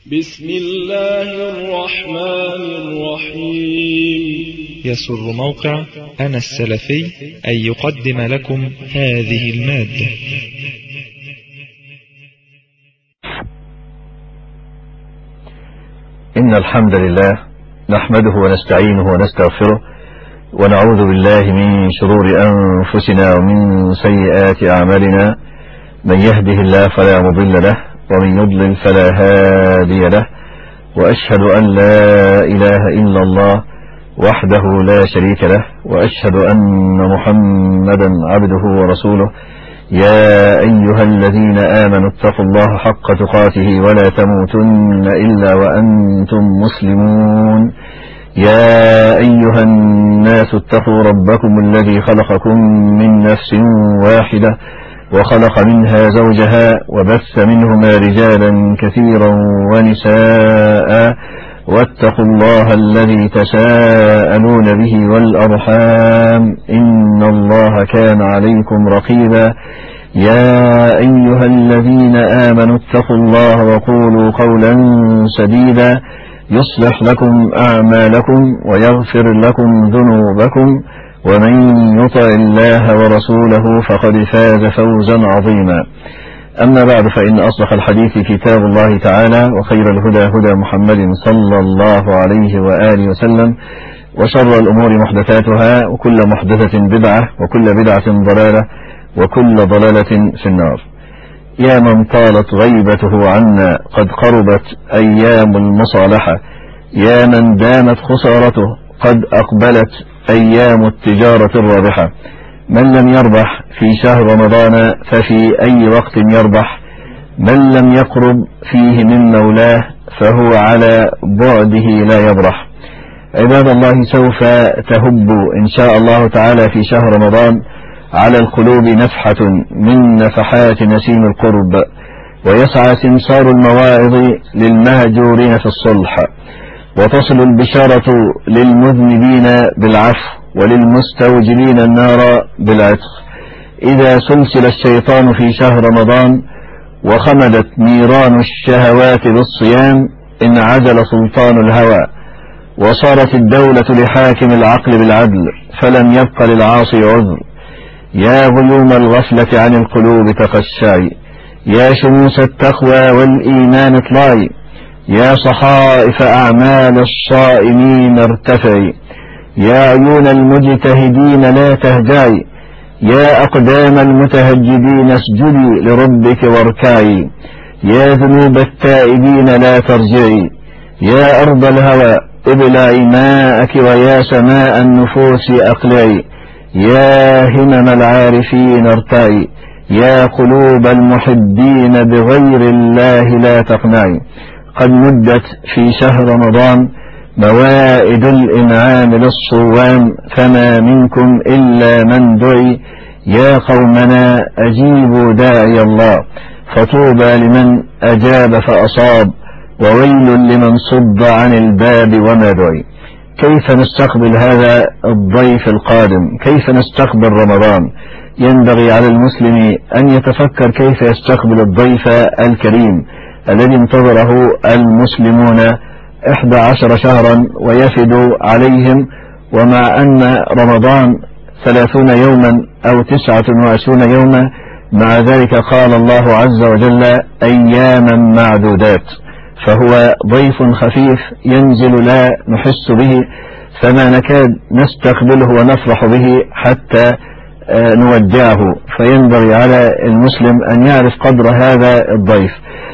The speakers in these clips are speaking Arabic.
بسم الله الرحمن الرحيم. يسر موقع أنا السلفي أن يقدم لكم هذه المادة. إن الحمد لله نحمده ونستعينه ونستغفره ونعوذ بالله من شرور أنفسنا ومن سيئات أعمالنا. من يهده الله فلا مضل له ومن يضلل فلا هادي له، وأشهد أن لا إله إلا الله وحده لا شريك له، وأشهد أن محمدا عبده ورسوله. يا أيها الذين آمنوا اتقوا الله حق تقاته ولا تموتن إلا وأنتم مسلمون. يا أيها الناس اتقوا ربكم الذي خلقكم من نفس واحدة وخلق منها زوجها وبث منهما رجالا كثيرا ونساء، واتقوا الله الذي تساءلون به والأرحام إن الله كان عليكم رقيبا. يا أيها الذين آمنوا اتقوا الله وقولوا قولا سديدا يصلح لكم أعمالكم ويغفر لكم ذنوبكم، ومن يطع الله ورسوله فقد فاز فوزا عظيما. أما بعد، فإن أصدق الحديث كتاب الله تعالى، وخير الهدى هدى محمد صلى الله عليه وآله وسلم، وشر الأمور محدثاتها، وكل محدثة بدعة، وكل بدعة ضلالة، وكل ضلالة في النار. يا من طالت غيبته عنا قد قربت أيام المصالحة، يا من دامت خسارته قد أقبلت أيام التجارة الرابحة. من لم يربح في شهر رمضان ففي أي وقت يربح؟ من لم يقرب فيه من مولاه فهو على بعده لا يبرح. عباد الله، سوف تهب إن شاء الله تعالى في شهر رمضان على القلوب نفحة من نفحات نسيم القرب، ويسعى سمسار المواعظ للمهجورين في الصلح، وتصل البشارة للمذنبين بالعفو وللمستوجبين النار بالعتق. إذا سلسل الشيطان في شهر رمضان وخمدت نيران الشهوات بالصيام انعزل سلطان الهوى، وصارت الدولة لحاكم العقل بالعدل، فلم يبق للعاصي عذر. يا غيوم الغفلة عن القلوب تقشعي، يا شموس التقوى والإيمان اطلعي، يا صحائف أعمال الصائمين ارتفعي، يا عيون المجتهدين لا تهجعي، يا أقدام المتهجدين اسجدي لربك واركعي، يا ذنوب التائبين لا ترجعي، يا أرض الهوى ابلعي ماءك، ويا سماء النفوس أقلعي، يا همم العارفين ارتعي، يا قلوب المحبين بغير الله لا تقنعي. قد مدت في شهر رمضان موائد الإنعام للصوام، فما منكم إلا من دعي. يا قومنا أجيبوا داعي الله، فطوبى لمن أجاب فأصاب، وويل لمن صد عن الباب وما دعي. كيف نستقبل هذا الضيف القادم؟ كيف نستقبل رمضان؟ ينبغي على المسلم أن يتفكر كيف يستقبل الضيف الكريم الذي انتظره المسلمون 11 شهرا ويفد عليهم، ومع أن رمضان 30 يوما أو 29 يوما، مع ذلك قال الله عز وجل أياما معدودات. فهو ضيف خفيف ينزل لا نحس به، فما نكاد نستقبله ونفرح به حتى نودعه. فينبغي على المسلم أن يعرف قدر هذا الضيف.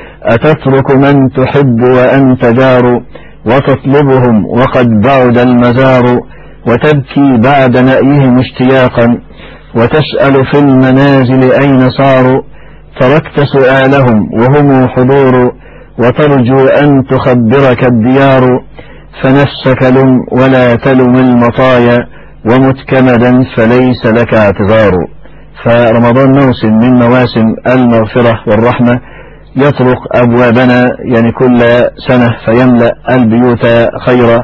أتترك من تحب وأنت جار، وتطلبهم وقد بعد المزار، وتبكي بعد نأيهم اشتياقا، وتسأل في المنازل أين صاروا، تركت سؤالهم وهم حضور، وترجو أن تخبرك الديار، فنفسك لم ولا تلم المطايا، ومتكمدا فليس لك اعتذار. فرمضان موسم من مواسم المغفرة والرحمة، يطرق أبوابنا يعني كل سنة فيملأ البيوت خيرا،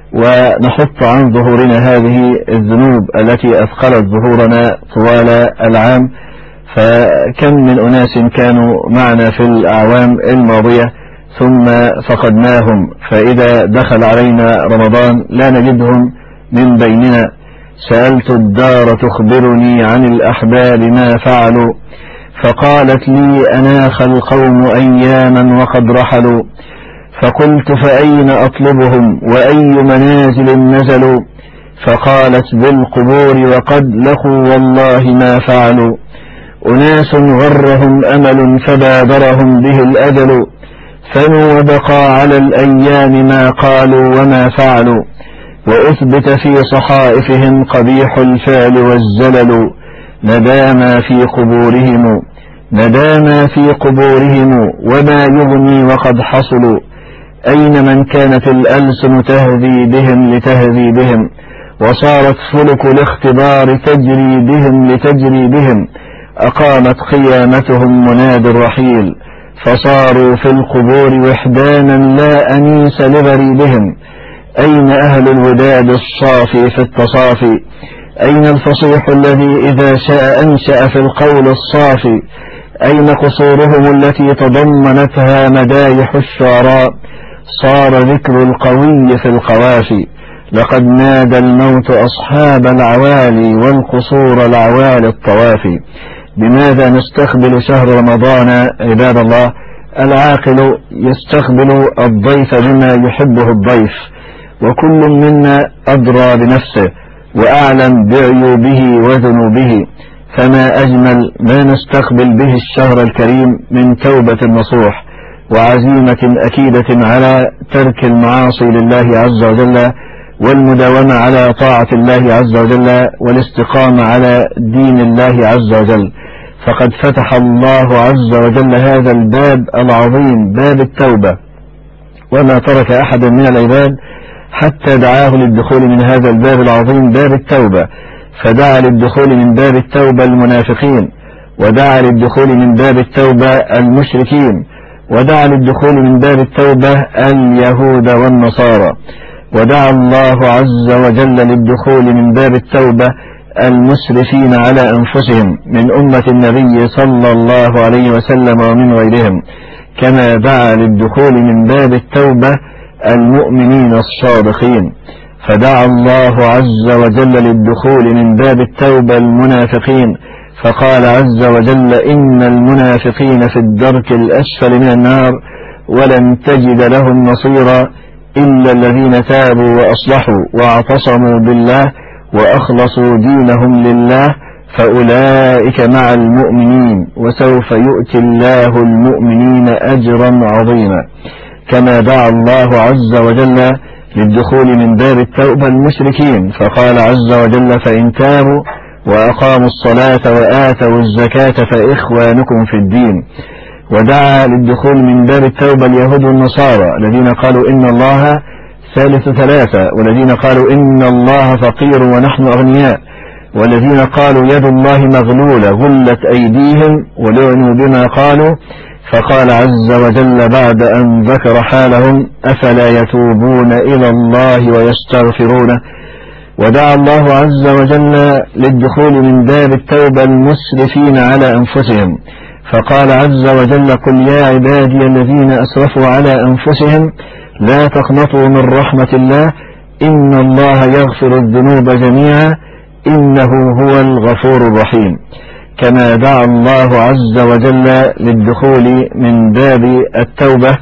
ونحط عن ظهورنا هذه الذنوب التي أثقلت ظهورنا طوال العام. فكم من أناس كانوا معنا في الأعوام الماضية ثم فقدناهم، فإذا دخل علينا رمضان لا نجدهم من بيننا. سألت الدار تخبرني عن الأحباب ما فعلوا، فقالت لي أناخ القوم أياما وقد رحلوا. فقلت فأين أطلبهم وأي منازل نزلوا؟ فقالت بالقبور وقد لقوا والله ما فعلوا. أناس غرهم أمل فبادرهم به الأجل، فنوا وبقى على الأيام ما قالوا وما فعلوا. وأثبت في صحائفهم قبيح الفعل والزلل، نداما في قبورهم وما يغني وقد حصلوا. أين من كانت الألسن تهذي بهم لتهذي بهم، وصارت فلك الاختبار تجري بهم. أقامت قيامتهم مناد الرحيل، فصاروا في القبور وحدانا لا أنيس لغريبهم. أين أهل الوداد الصافي في التصافي؟ أين الفصيح الذي إذا شاء أنشأ في القول الصافي؟ أين قصورهم التي تضمنتها مدايح الشعراء؟ صار ذكر القوي في القوافي. لقد نادى الموت أصحاب العوالي والقصور العوالي الطوافي. بماذا نستقبل شهر رمضان عباد الله؟ العاقل يستقبل الضيف بما يحبه الضيف، وكل منا أدرى بنفسه وأعلم بعيوبه وذنوبه. فما أجمل ما نستقبل به الشهر الكريم من توبة نصوح وعزيمة أكيدة على ترك المعاصي لله عز وجل، والمداومة على طاعة الله عز وجل، والاستقامة على دين الله عز وجل. فقد فتح الله عز وجل هذا الباب العظيم، باب التوبة، وما ترك أحد من العباد حتى دعاه للدخول من هذا الباب العظيم، باب التوبة. فدعا للدخول من باب التوبة المنافقين، ودعا للدخول من باب التوبة المشركين، ودعا للدخول من باب التوبة اليهود والنصارى، ودعا الله عز وجل للدخول من باب التوبة المسرفين على أنفسهم من أمة النبي صلى الله عليه وسلم ومن غيرهم، كما دعا للدخول من باب التوبة المؤمنين الصادقين. فدعا الله عز وجل للدخول من باب التوبة المنافقين، فقال عز وجل إن المنافقين في الدرك الأسفل من النار ولن تجد لهم نصيرا إلا الذين تابوا وأصلحوا واعتصموا بالله وأخلصوا دينهم لله فأولئك مع المؤمنين وسوف يؤتي الله المؤمنين أجرا عظيما. كما دعا الله عز وجل للدخول من باب التوبة المشركين، فقال عز وجل فإن تابوا وأقاموا الصلاة وآتوا الزكاة فإخوانكم في الدين. ودعا للدخول من باب التوبة اليهود والنصارى الذين قالوا إن الله ثالث ثلاثة، والذين قالوا إن الله فقير ونحن أغنياء، والذين قالوا يد الله مغلولة غلت أيديهم ولعنوا بما قالوا. فقال عز وجل بعد أن ذكر حالهم أفلا يتوبون إلى الله ويستغفرونه. ودعا الله عز وجل للدخول من باب التوبة المسرفين على أنفسهم، فقال عز وجل قل يا عبادي الذين أسرفوا على أنفسهم لا تقنطوا من رحمة الله إن الله يغفر الذنوب جميعا إنه هو الغفور الرحيم. كما دعا الله عز وجل للدخول من باب التوبة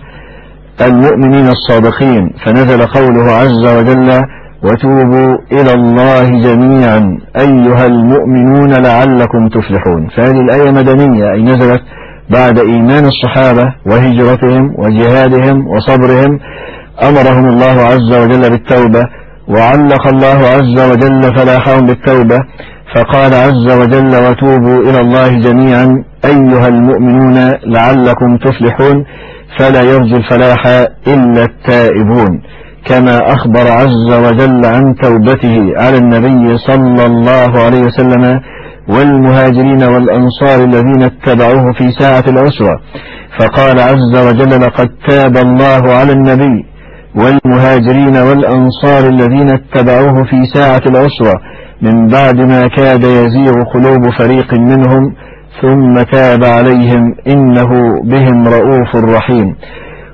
المؤمنين الصادقين، فنزل قوله عز وجل وتوبوا إلى الله جميعا أيها المؤمنون لعلكم تفلحون. فهذه الآية مدنية، أي نزلت بعد إيمان الصحابة وهجرتهم وجهادهم وصبرهم، أمرهم الله عز وجل بالتوبة، وعلق الله عز وجل فلاحهم بالتوبة، فقال عز وجل وتوبوا إلى الله جميعا أيها المؤمنون لعلكم تفلحون، فلا يرجو الفلاح إلا التائبون. كما أخبر عز وجل عن توبته على النبي صلى الله عليه وسلم والمهاجرين والأنصار الذين اتبعوه في ساعة العسرة، فقال عز وجل لقد تاب الله على النبي والمهاجرين والأنصار الذين اتبعوه في ساعة العسرة من بعد ما كاد يزيغ قلوب فريق منهم ثم تاب عليهم إنه بهم رؤوف رحيم.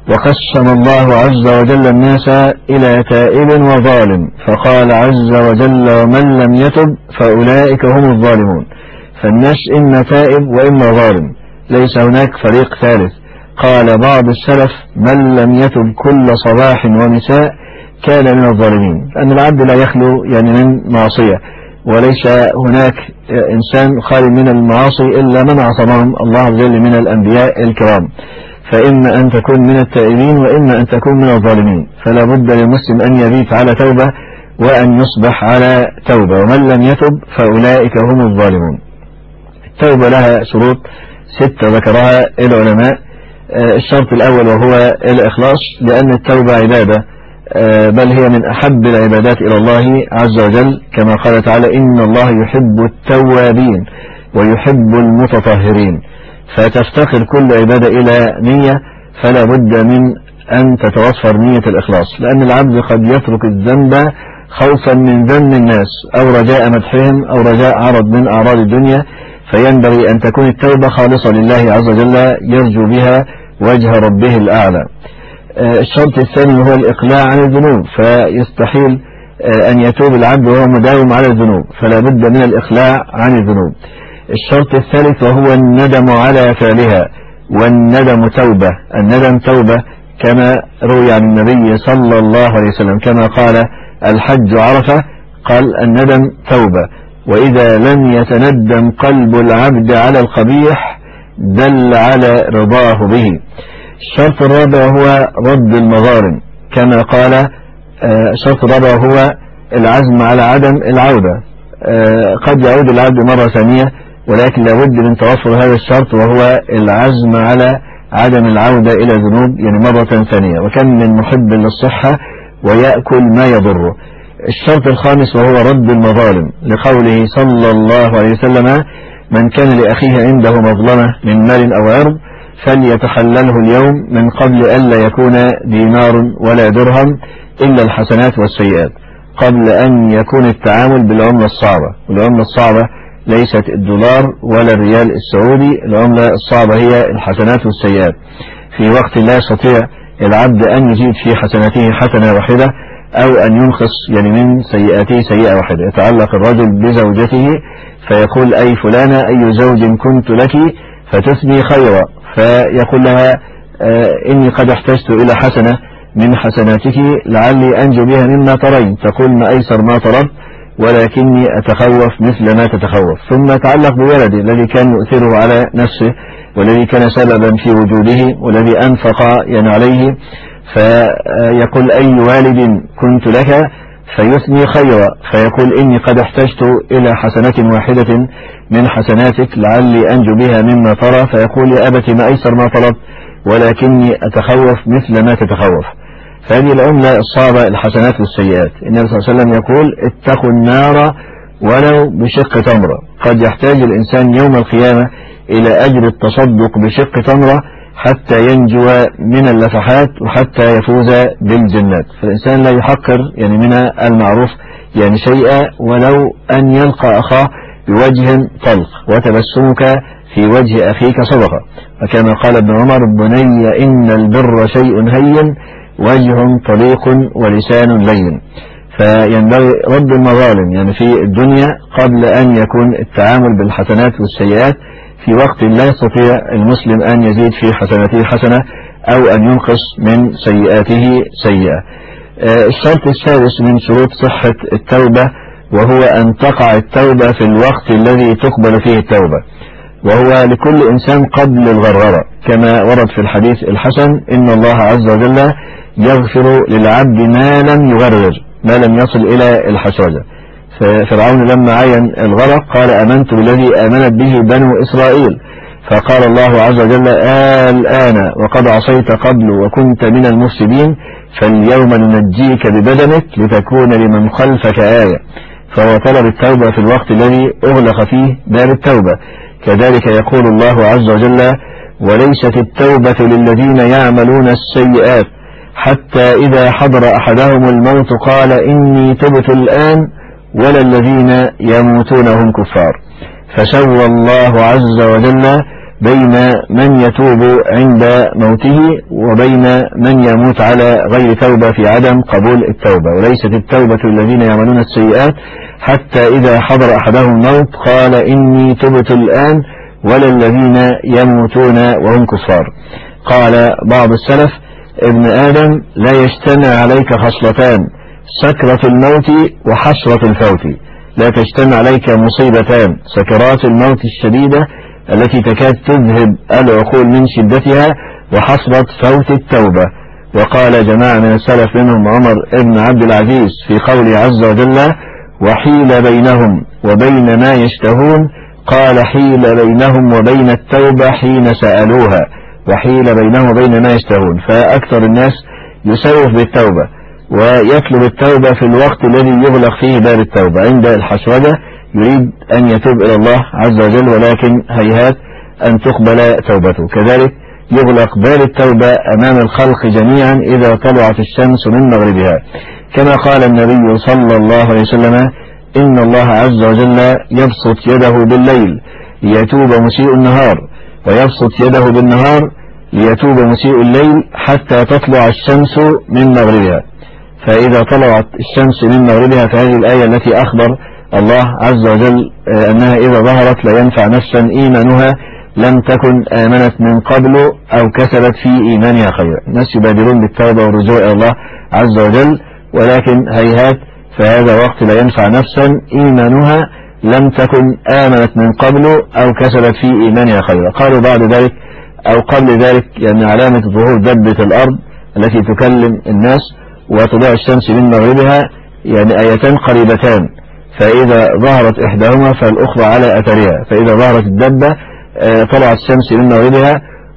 وقسم الله عز وجل الناس إلى تائب وظالم، فقال عز وجل ومن لم يتب فأولئك هم الظالمون. فالناس إما تائب وإما ظالم، ليس هناك فريق ثالث. قال بعض السلف من لم يتب كل صباح ومساء كان من الظالمين، لأن العبد لا يخلو من معصية، وليس هناك إنسان خالي من المعاصي إلا من عصمهم الله عز وجل من الأنبياء الكرام. فإما أن تكون من التائبين وإما أن تكون من الظالمين، فلا بد للمسلم أن يبيت على توبة وأن يصبح على توبة. ومن لم يتب فأولئك هم الظالمون. التوبة لها شروط 6 ذكرها العلماء. الشرط الأول وهو الإخلاص، لأن التوبة عبادة، بل هي من أحب العبادات إلى الله عز وجل، كما قال تعالى إن الله يحب التوابين ويحب المتطهرين. فتفتقر كل عبادة إلى نية، فلا بد من أن تتوفر نية الإخلاص، لأن العبد قد يترك الذنب خوفا من ذم الناس أو رجاء مدحهم أو رجاء عرض من أعراض الدنيا، فينبغي أن تكون التوبة خالصة لله عز وجل يرجو بها وجه ربه الأعلى. الشرط الثاني هو الإقلاع عن الذنوب، فيستحيل أن يتوب العبد وهو مداوم على الذنوب، فلا بد من الإقلاع عن الذنوب. الشرط الثالث وهو الندم على فعلها، والندم توبة. الندم توبة كما روي عن النبي صلى الله عليه وسلم كما قال الحج عرفة، قال الندم توبة، وإذا لم يتندم قلب العبد على القبيح دل على رضاه به. الشرط الرابع هو رد المظالم، كما قال الشرط الرابع هو العزم على عدم العودة. قد يعود العبد مرة ثانية، ولكن لابد من توفر هذا الشرط وهو العزم على عدم العودة إلى الذنوب مرة ثانية. وكم من محب للصحة ويأكل ما يضره. الشرط الخامس وهو رد المظالم، لقوله صلى الله عليه وسلم من كان لأخيه عنده مظلمة من مال أو عرض فليتحلله اليوم من قبل ألا يكون دينار ولا درهم إلا الحسنات والسيئات، قبل أن يكون التعامل بالعملة الصعبة. والعملة الصعبة ليست الدولار ولا الريال السعودي، العملة الصعبة هي الحسنات والسيئات. في وقت لا يستطيع العبد أن يزيد في حسناته حسنة واحدة أو أن ينقص من سيئاته سيئة واحدة. يتعلق الرجل بزوجته فيقول أي فلانة أي زوج كنت لك فتثني خيرا، فيقول لها إني قد احتجت إلى حسنة من حسناتك لعلي أنجو بها مما ترين، تقول ما أيسر ما طلبت ولكني أتخوف مثل ما تتخوف. ثم يتعلق بولده الذي كان يؤثره على نفسه والذي كان سببا في وجوده والذي أنفق عليه، فيقول أي والد كنت لك فيثني خيرا، فيقول إني قد احتجت إلى حسنة واحدة من حسناتك لعلي أنجو بها مما ترى، فيقول يا أبت ما أيسر ما طلبت ولكني أتخوف مثل ما تتخوف. فهذه العملة الصعبة الحسنات والسيئات. النبي صلى الله عليه وسلم يقول اتقوا النار ولو بشق تمرة. قد يحتاج الإنسان يوم القيامة إلى أجر التصدق بشق تمرة حتى ينجو من اللفحات وحتى يفوز بالجنات. فالإنسان لا يحقر من المعروف شيئا، ولو أن يلقى أخاه بوجه طلق، وتبسمك في وجه أخيك صدقة. وكما قال ابن عمر بني إن البر شيء هين وجه طليق ولسان لين. فينبغي رد المظالم في الدنيا قبل أن يكون التعامل بالحسنات والسيئات في وقت لا يستطيع المسلم أن يزيد في حسناته حسنة أو أن ينقص من سيئاته سيئة. الشرط السادس من شروط صحة التوبة وهو أن تقع التوبة في الوقت الذي تقبل فيه التوبة، وهو لكل إنسان قبل الغرغرة، كما ورد في الحديث الحسن إن الله عز وجل يغفر للعبد ما لم يغرر، ما لم يصل إلى الحشرجة. فرعون لما عين الغرق قال آمنت بالذي آمنت به بنو إسرائيل، فقال الله عز وجل الآن وقد عصيت قبل وكنت من المفسدين فاليوم ننجيك ببدنك لتكون لمن خلفك آية. فهو طلب التوبة في الوقت الذي أغلق فيه باب التوبة. كذلك يقول الله عز وجل وليست التوبة للذين يعملون السيئات حتى إذا حضر أحدهم الموت قال إني تبت الآن ولا الذين يموتون هم كفار. فسوى الله عز وجل بين من يتوب عند موته وبين من يموت على غير توبة في عدم قبول التوبة. وليست التوبة الذين يعملون السيئات حتى إذا حضر أحدهم الموت قال إني تبت الآن، ولا الذين يموتون وهم كفار. قال بعض السلف: ابن آدم لا يجتمع عليك خصلتان، سكرة الموت وحسرة الفوت. لا تجتمع عليك مصيبتان: سكرات الموت الشديدة التي تكاد تذهب العقول من شدتها، وحسرة فوت التوبة. وقال جماعة من السلف منهم عمر بن عبد العزيز في قوله عز وجل: وحيل بينهم وبين ما يشتهون، قال: حيل بينهم وبين التوبة حين سألوها، وحيل بينهم وبين ما يشتهون. فأكثر الناس يسوف بالتوبة ويطلب التوبة في الوقت الذي يغلق فيه باب التوبة، عند الحشرجة يريد أن يتوب إلى الله عز وجل، ولكن هيهات أن تقبل توبته. كذلك يغلق باب التوبة أمام الخلق جميعا إذا طلعت الشمس من مغربها، كما قال النبي صلى الله عليه وسلم: إن الله عز وجل يبسط يده بالليل ليتوب مسيء النهار، ويبسط يده بالنهار ليتوب مسيء الليل حتى تطلع الشمس من مغربها. فإذا طلعت الشمس من مغربها، فهذه الآية التي أخبر الله عز وجل أنها إذا ظهرت لا ينفع نفسا إيمانها لم تكن آمنت من قبل أو كسبت في إيمانها خيرا. الناس يبادرون بالتوبة والرجوع إلى الله عز وجل، ولكن هيهات، فهذا وقت لا ينفع نفسا إيمانها لم تكن آمنت من قبل أو كسبت في إيمانها خيرا. قالوا بعد ذلك أو قبل ذلك يعني علامة ظهور دبة الأرض التي تكلم الناس وطلوع الشمس من مغربها يعني آيتان قريبتان، فإذا ظهرت إحداهما فالأخرى على أثرها. فإذا ظهرت الدبة طلعت الشمس من مغربها،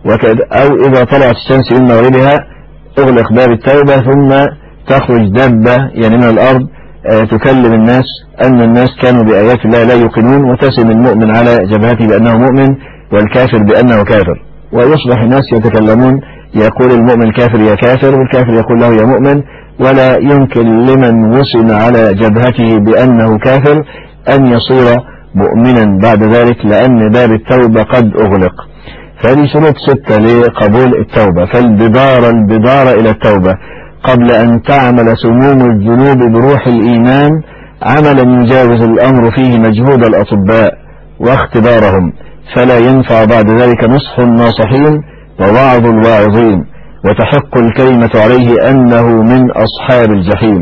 أو إذا طلعت الشمس من مغربها أغلق باب التوبة، ثم تخرج دبة يعني من الأرض تكلم الناس أن الناس كانوا بآيات الله لا يوقنون، وتسم المؤمن على جبهته بأنه مؤمن والكافر بأنه كافر، ويصبح الناس يتكلمون يقول المؤمن الكافر يا كافر، والكافر يقول له يا مؤمن، ولا يمكن لمن وصل على جبهته بأنه كافر أن يصير مؤمنا بعد ذلك، لأن باب التوبة قد أغلق. فهذه شروط 6 لقبول التوبة. فالبدار إلى التوبة قبل أن تعمل سموم الذنوب بروح الإيمان عملا يجاوز الأمر فيه مجهود الأطباء واختبارهم، فلا ينفع بعد ذلك نصح الناصحين ووعظ الواعظين، وتحق الكلمة عليه أنه من أصحاب الجحيم.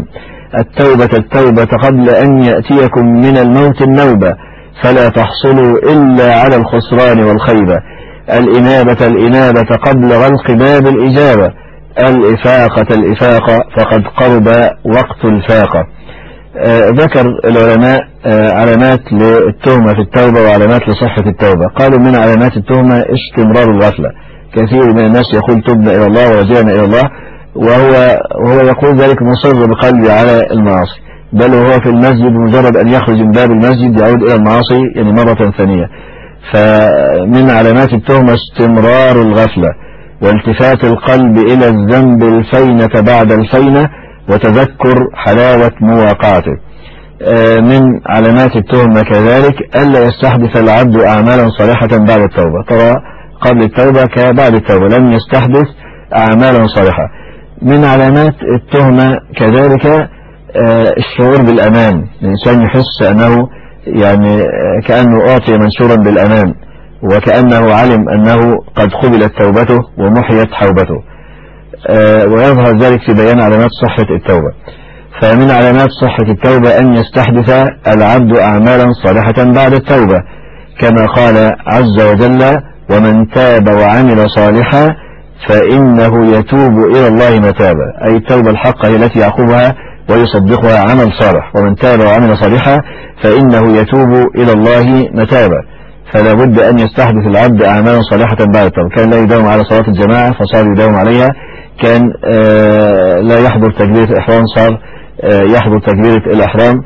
التوبة قبل أن يأتيكم من الموت النوبة، فلا تحصلوا إلا على الخسران والخيبة. الإنابة قبل غلق باب الإجابة. الإفاقة فقد قرب وقت الفاقة. ذكر العلماء علامات للتهمة في التوبة وعلامات لصحة التوبة. قالوا من علامات التهمة استمرار الغفلة. كثير من الناس يقول تبنا إلى الله ورجعنا إلى الله، وهو يقول ذلك مصر بقلبه على المعاصي، بل وهو في المسجد مجرد أن يخرج من باب المسجد يعود إلى المعاصي يعني مرة ثانية. فمن علامات التهمة استمرار الغفلة، والتفات القلب إلى الذنب الفينة بعد الفينة، وتذكر حلاوة مواقعته. من علامات التهمة كذلك ألا يستحدث العبد أعمالا صالحة بعد التوبة. ترى قبل التوبة كبعد التوبة لم يستحدث أعمالا صالحة. من علامات التهمة كذلك الشعور بالأمان. الإنسان يحس أنه يعني كأنه أعطي منشورا بالأمان، وكأنه علم أنه قد قبلت توبته ومحيت حوبته، ويظهر ذلك في بيان علامات صحة التوبة. فمن علامات صحة التوبة أن يستحدث العبد أعمالا صالحة بعد التوبة، كما قال عز وجل: ومن تاب وعمل صالحا فإنه يتوب إلى الله متابا. أي التوبة الحقة هي التي يعقبها ويصدقها عمل صالح. ومن تاب وعمل صالحا فإنه يتوب إلى الله متابا. فلا بد أن يستحدث العبد أعمالا صالحة بعد التوبة. كان لا يداوم على صلاة الجماعة فصار يداوم عليها، كان لا يحضر تكبيرة الإحرام صار يحضر تكبيرة الإحرام،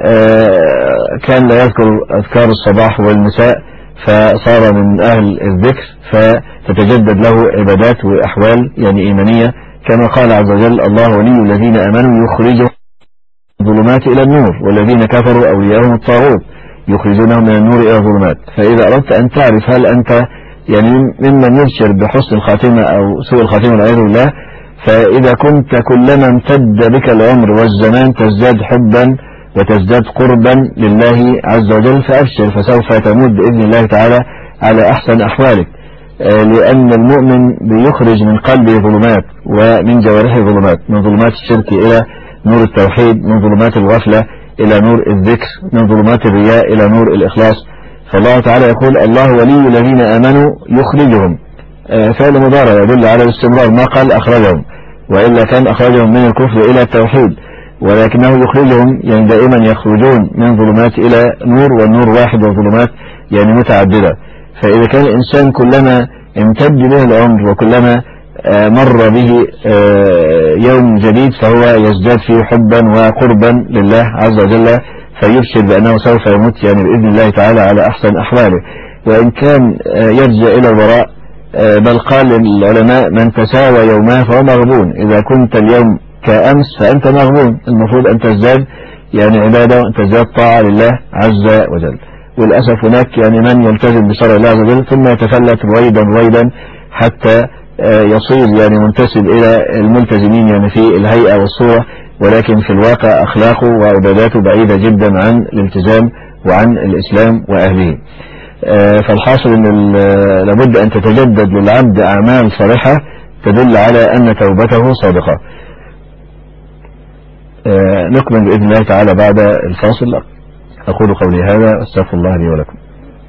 كان لا يذكر أذكار الصباح والمساء فصار من أهل الذكر، فتتجدد له عبادات وأحوال يعني إيمانية، كما قال عز وجل: الله ولي الذين آمنوا يخرجهم من الظلمات إلى النور، والذين كفروا أولياءهم الطاغوت يخرجونهم من النور إلى الظلمات. فإذا أردت أن تعرف هل أنت يعني ممن يبشر بحسن الخاتمة أو سوء الخاتمة والعياذ بالله. فإذا كنت كلما امتد بك العمر والزمان تزداد حبا وتزداد قربا لله عز وجل، فأبشر، فسوف تموت بإذن الله تعالى على أحسن أحوالك. لأن المؤمن بيخرج من قلبه ظلمات ومن جوارحه ظلمات، من ظلمات الشرك إلى نور التوحيد، من ظلمات الغفلة إلى نور الذكر، من ظلمات الرياء إلى نور الإخلاص. فالله تعالى يقول: الله ولي الذين آمنوا يخرجهم، فعل مضارع يدل على الاستمرار، ما قال أخرجهم، وإلا كان أخرجهم من الكفر إلى التوحيد، ولكنه يخرجهم يعني دائما يخرجون من ظلمات إلى نور، والنور واحد والظلمات يعني متعددة. فإذا كان الإنسان كلما امتد به العمر وكلما مر به يوم جديد فهو يزداد فيه حبا وقربا لله عز وجل، فيبشر بأنه سوف يموت يعني بإذن الله تعالى على أحسن أحواله. وإن كان يرجع إلى الوراء، بل قال العلماء: من تساوى يوماه فهو مغبون. إذا كنت اليوم كأمس فأنت مغبون، المفروض أن تزداد يعني عبادة وأن تزداد طاعة لله عز وجل. وللأسف هناك يعني من يلتزم بشرع الله عز وجل ثم يتفلت رويدا حتى يصير يعني منتسب إلى الملتزمين يعني في الهيئة والصورة، ولكن في الواقع أخلاقه وعباداته بعيدة جدا عن الالتزام وعن الإسلام وأهله. فالحاصل أن لابد أن تتجدد للعبد أعمال صالحة تدل على أن توبته صادقة. نكمل بإذن الله تعالى بعد الفاصل. أقول قولي هذا واستغفر الله لي ولكم.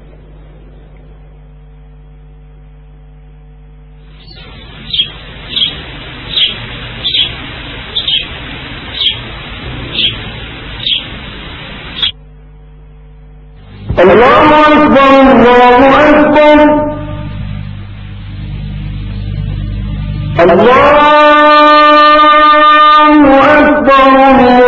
الله أكبر الله أكبر الله أكبر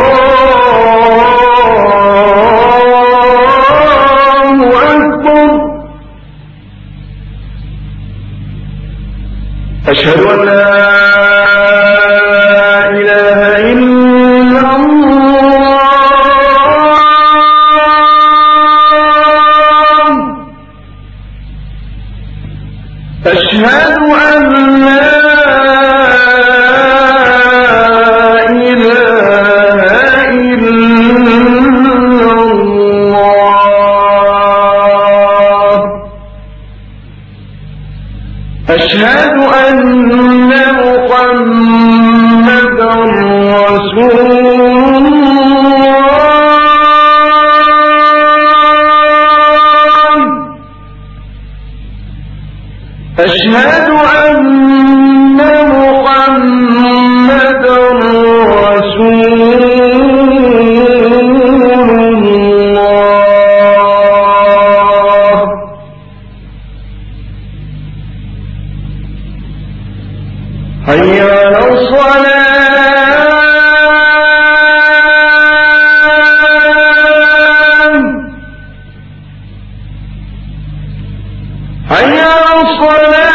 أشهد أن لا إله إلا الله أشهد أن لا إله إلا الله أشهد أن محمدا رسول الله أشهد أن محمدا رسول الله حي على الصلاة حي على الصلاة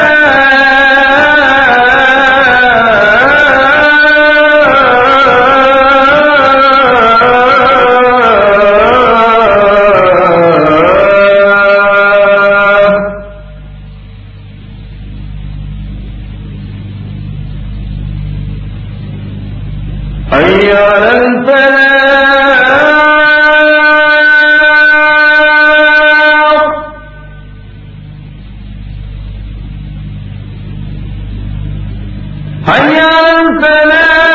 حي على الفلاح حي على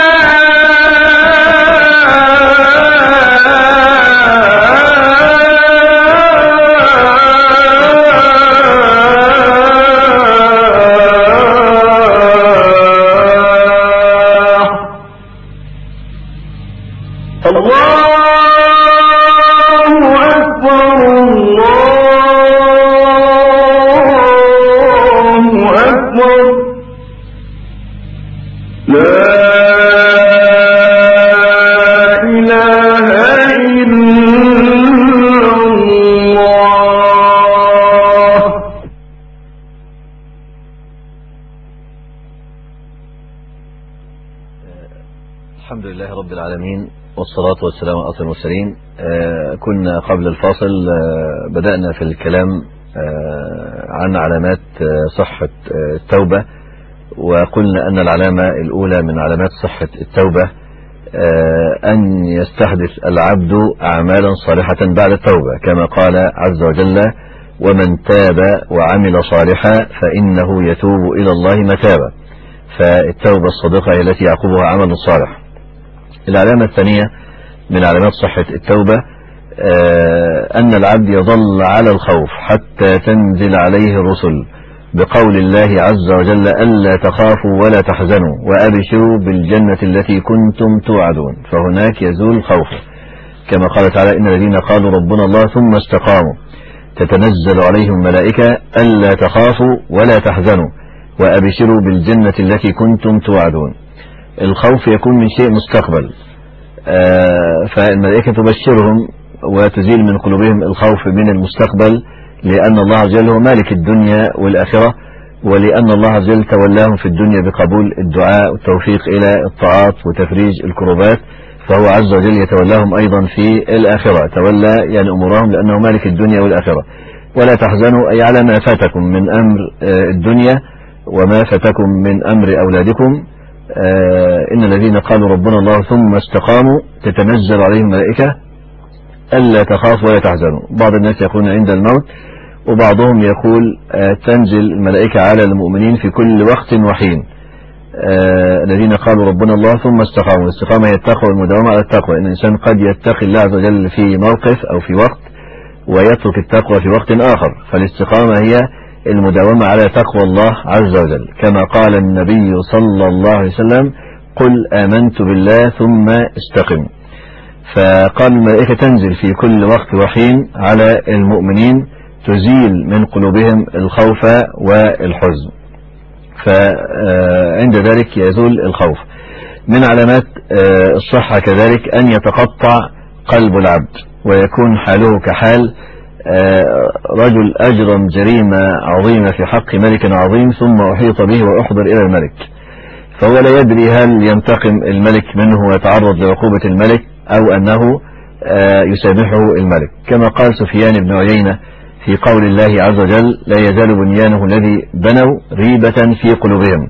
الفلاح الله أكبر الله أكبر لا إله إلا الله. الحمد لله رب العالمين، والصلاة والسلام على أفضل المرسلين. كنا قبل الفاصل بدأنا في الكلام عن علامات صحة التوبة، وقلنا أن العلامة الأولى من علامات صحة التوبة أن يستحدث العبد أعمالا صالحة بعد التوبة، كما قال عز وجل: ومن تاب وعمل صالحا فإنه يتوب إلى الله متابا. فالتوبة الصادقة هي التي يعقبها عمل صالح. العلامة الثانية من علامات صحة التوبة أن العبد يظل على الخوف حتى تنزل عليه الرسل، بقول الله عز وجل: ألا تخافوا ولا تحزنوا وأبشروا بالجنة التي كنتم توعدون. فهناك يزول الخوف، كما قال تعالى: إن الذين قالوا ربنا الله ثم استقاموا تتنزل عليهم الملائكة ألا تخافوا ولا تحزنوا وأبشروا بالجنة التي كنتم توعدون. الخوف يكون من شيء مستقبل، فالملائكة تبشرهم وتزيل من قلوبهم الخوف من المستقبل، لأن الله عز وجل هو مالك الدنيا والآخرة، ولأن الله عز وجل تولاهم في الدنيا بقبول الدعاء والتوفيق إلى الطاعات وتفريج الكربات، فهو عز وجل يتولاهم أيضا في الآخرة، تولى يعني أمورهم لأنه مالك الدنيا والآخرة. ولا تحزنوا أي على ما فاتكم من أمر الدنيا وما فاتكم من أمر أولادكم. إن الذين قالوا ربنا الله ثم استقاموا تتنزل عليهم الملائكة ألا تخافوا ولا تحزنوا. بعض الناس يقولون عند الموت، وبعضهم يقول تنزل الملائكة على المؤمنين في كل وقت وحين. الذين قالوا ربنا الله ثم استقاموا. الاستقامة هي التقوى والمداومة على التقوى. إن الإنسان قد يتقي الله عز وجل في موقف أو في وقت ويترك التقوى في وقت آخر، فالاستقامة هي المداومة على تقوى الله عز وجل، كما قال النبي صلى الله عليه وسلم: قل آمنت بالله ثم استقم. فقال الملائكة تنزل في كل وقت وحين على المؤمنين تزيل من قلوبهم الخوف والحزن، فعند ذلك يزول الخوف. من علامات الصحة كذلك أن يتقطع قلب العبد ويكون حاله كحال رجل أجرم جريمة عظيمة في حق ملك عظيم ثم أحيط به وأحضر إلى الملك، فهو لا يدري هل ينتقم الملك منه ويتعرض لعقوبة الملك أو أنه يسامحه الملك، كما قال سفيان بن عيينة في قول الله عز وجل: لا يزال بنيانه الذي بنوا ريبة في قلوبهم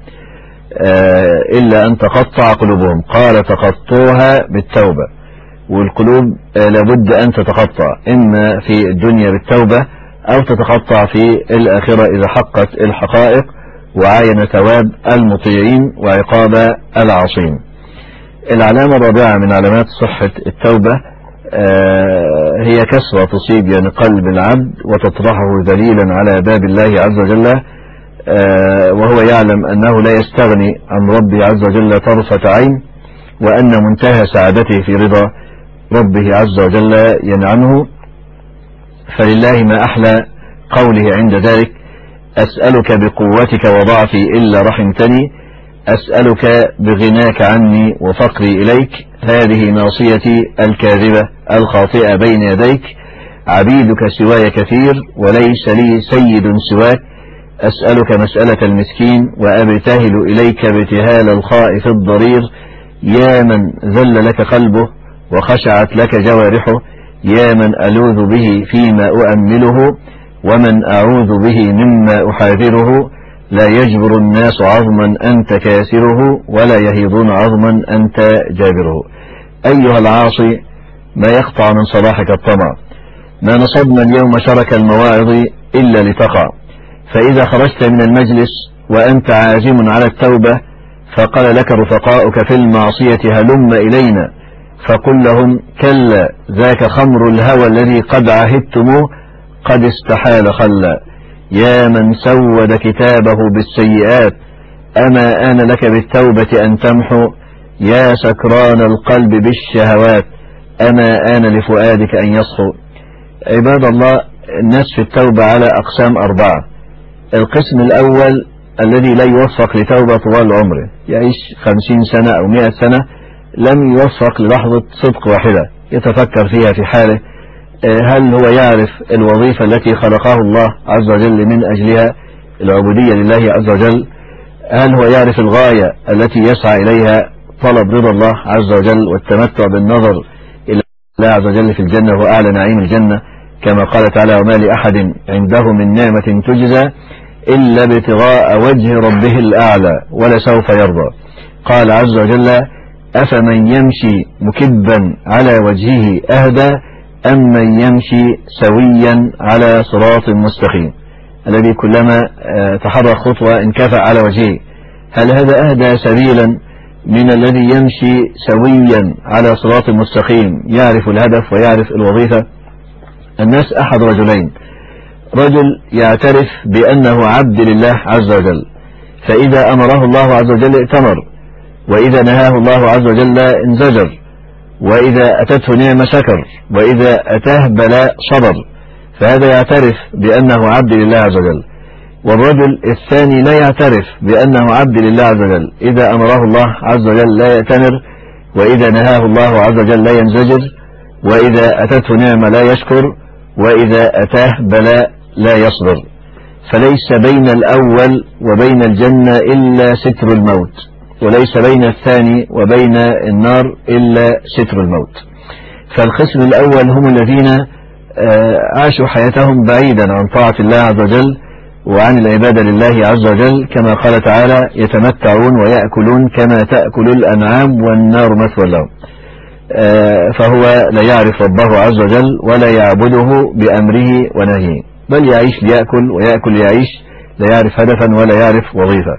إلا أن تقطع قلوبهم. قال: تقطعها بالتوبة. والقلوب لابد أن تتقطع، إما في الدنيا بالتوبة أو تتقطع في الآخرة إذا حقت الحقائق وعاين ثواب المطيعين وعقاب العاصين. العلامة الرابعة من علامات صحة التوبة هي كسرة تصيب يعني قلب العبد وتطرحه ذليلا على باب الله عز وجل، وهو يعلم أنه لا يستغني عن ربه عز وجل طرفة عين، وأن منتهى سعادته في رضا ربه عز وجل ينعمه. فلله ما أحلى قوله عند ذلك: أسألك بقوتك وضعفي إلا رحمتني، أسألك بغناك عني وفقري إليك، هذه ناصيتي الكاذبة الخاطئة بين يديك، عبيدك سواي كثير وليس لي سيد سواك، أسألك مسألة المسكين وأبتهل إليك ابتهال الخائف الضرير، يا من ذل لك قلبه وخشعت لك جوارحه، يا من ألوذ به فيما أؤمله ومن أعوذ به مما أحاذره، لا يجبر الناس عظما أنت كاسره ولا يهيضون عظما أنت جابره. أيها العاصي ما يقطع من صلاحك الطمع، ما نصبنا اليوم شرك المواعظ إلا لتقع، فإذا خرجت من المجلس وأنت عازم على التوبة فقال لك رفقاؤك في المعصية هلم إلينا، فقل لهم: كلا، ذاك خمر الهوى الذي قد عهدتموه قد استحال خلا، يا من سود كتابه بالسيئات أما آن لك بالتوبة أن تمحو، يا سكران القلب بالشهوات أما آن لفؤادك أن يصحو. عباد الله، الناس في التوبة على أقسام 4. القسم الأول الذي لا يوفق لتوبة طوال عمره، يعيش 50 سنة أو 100 سنة لم يوفق للحظة صدق واحدة يتفكر فيها في حاله، هل هو يعرف الوظيفة التي خلقه الله عز وجل من أجلها، العبودية لله عز وجل؟ هل هو يعرف الغاية التي يسعى إليها، طلب رضا الله عز وجل والتمتع بالنظر إلى الله عز وجل في الجنة وأعلى نعيم الجنة؟ كما قال تعالى: وما لأحد عنده من نعمة تجزى إلا ابتغاء وجه ربه الأعلى ولسوف يرضى. قال عز وجل: أفمن يمشي مكبا على وجهه أهدى أم من يمشي سويا على صراط مستقيم، الذي كلما تحرك خطوة انكفأ على وجهه. هل هذا أهدى سبيلا من الذي يمشي سويا على صراط مستقيم يعرف الهدف ويعرف الوظيفة؟ الناس أحد رجلين: رجل يعترف بأنه عبد لله عز وجل، فإذا أمره الله عز وجل ائتمر، وإذا نهاه الله عز وجل انزجر، وإذا أتته نعمة شكر، وإذا أتاه بلاء صبر، فهذا يعترف بأنه عبد لله عز وجل. والرجل الثاني لا يعترف بأنه عبد لله عز وجل، إذا أمره الله عز وجل لا يأتمر، وإذا نهاه الله عز وجل لا ينزجر، وإذا أتته نعمة لا يشكر، وإذا أتاه بلاء لا يصبر. فليس بين الأول وبين الجنة إلا ستر الموت، وليس بين الثاني وبين النار إلا ستر الموت. فالقسم الأول هم الذين عاشوا حياتهم بعيدا عن طاعة الله عز وجل وعن العبادة لله عز وجل، كما قال تعالى: يتمتعون ويأكلون كما تأكل الأنعام والنار مثوى لهم. فهو لا يعرف ربه عز وجل ولا يعبده بأمره ونهيه، بل يعيش ليأكل ويأكل ليعيش، لا يعرف هدفا ولا يعرف وظيفة.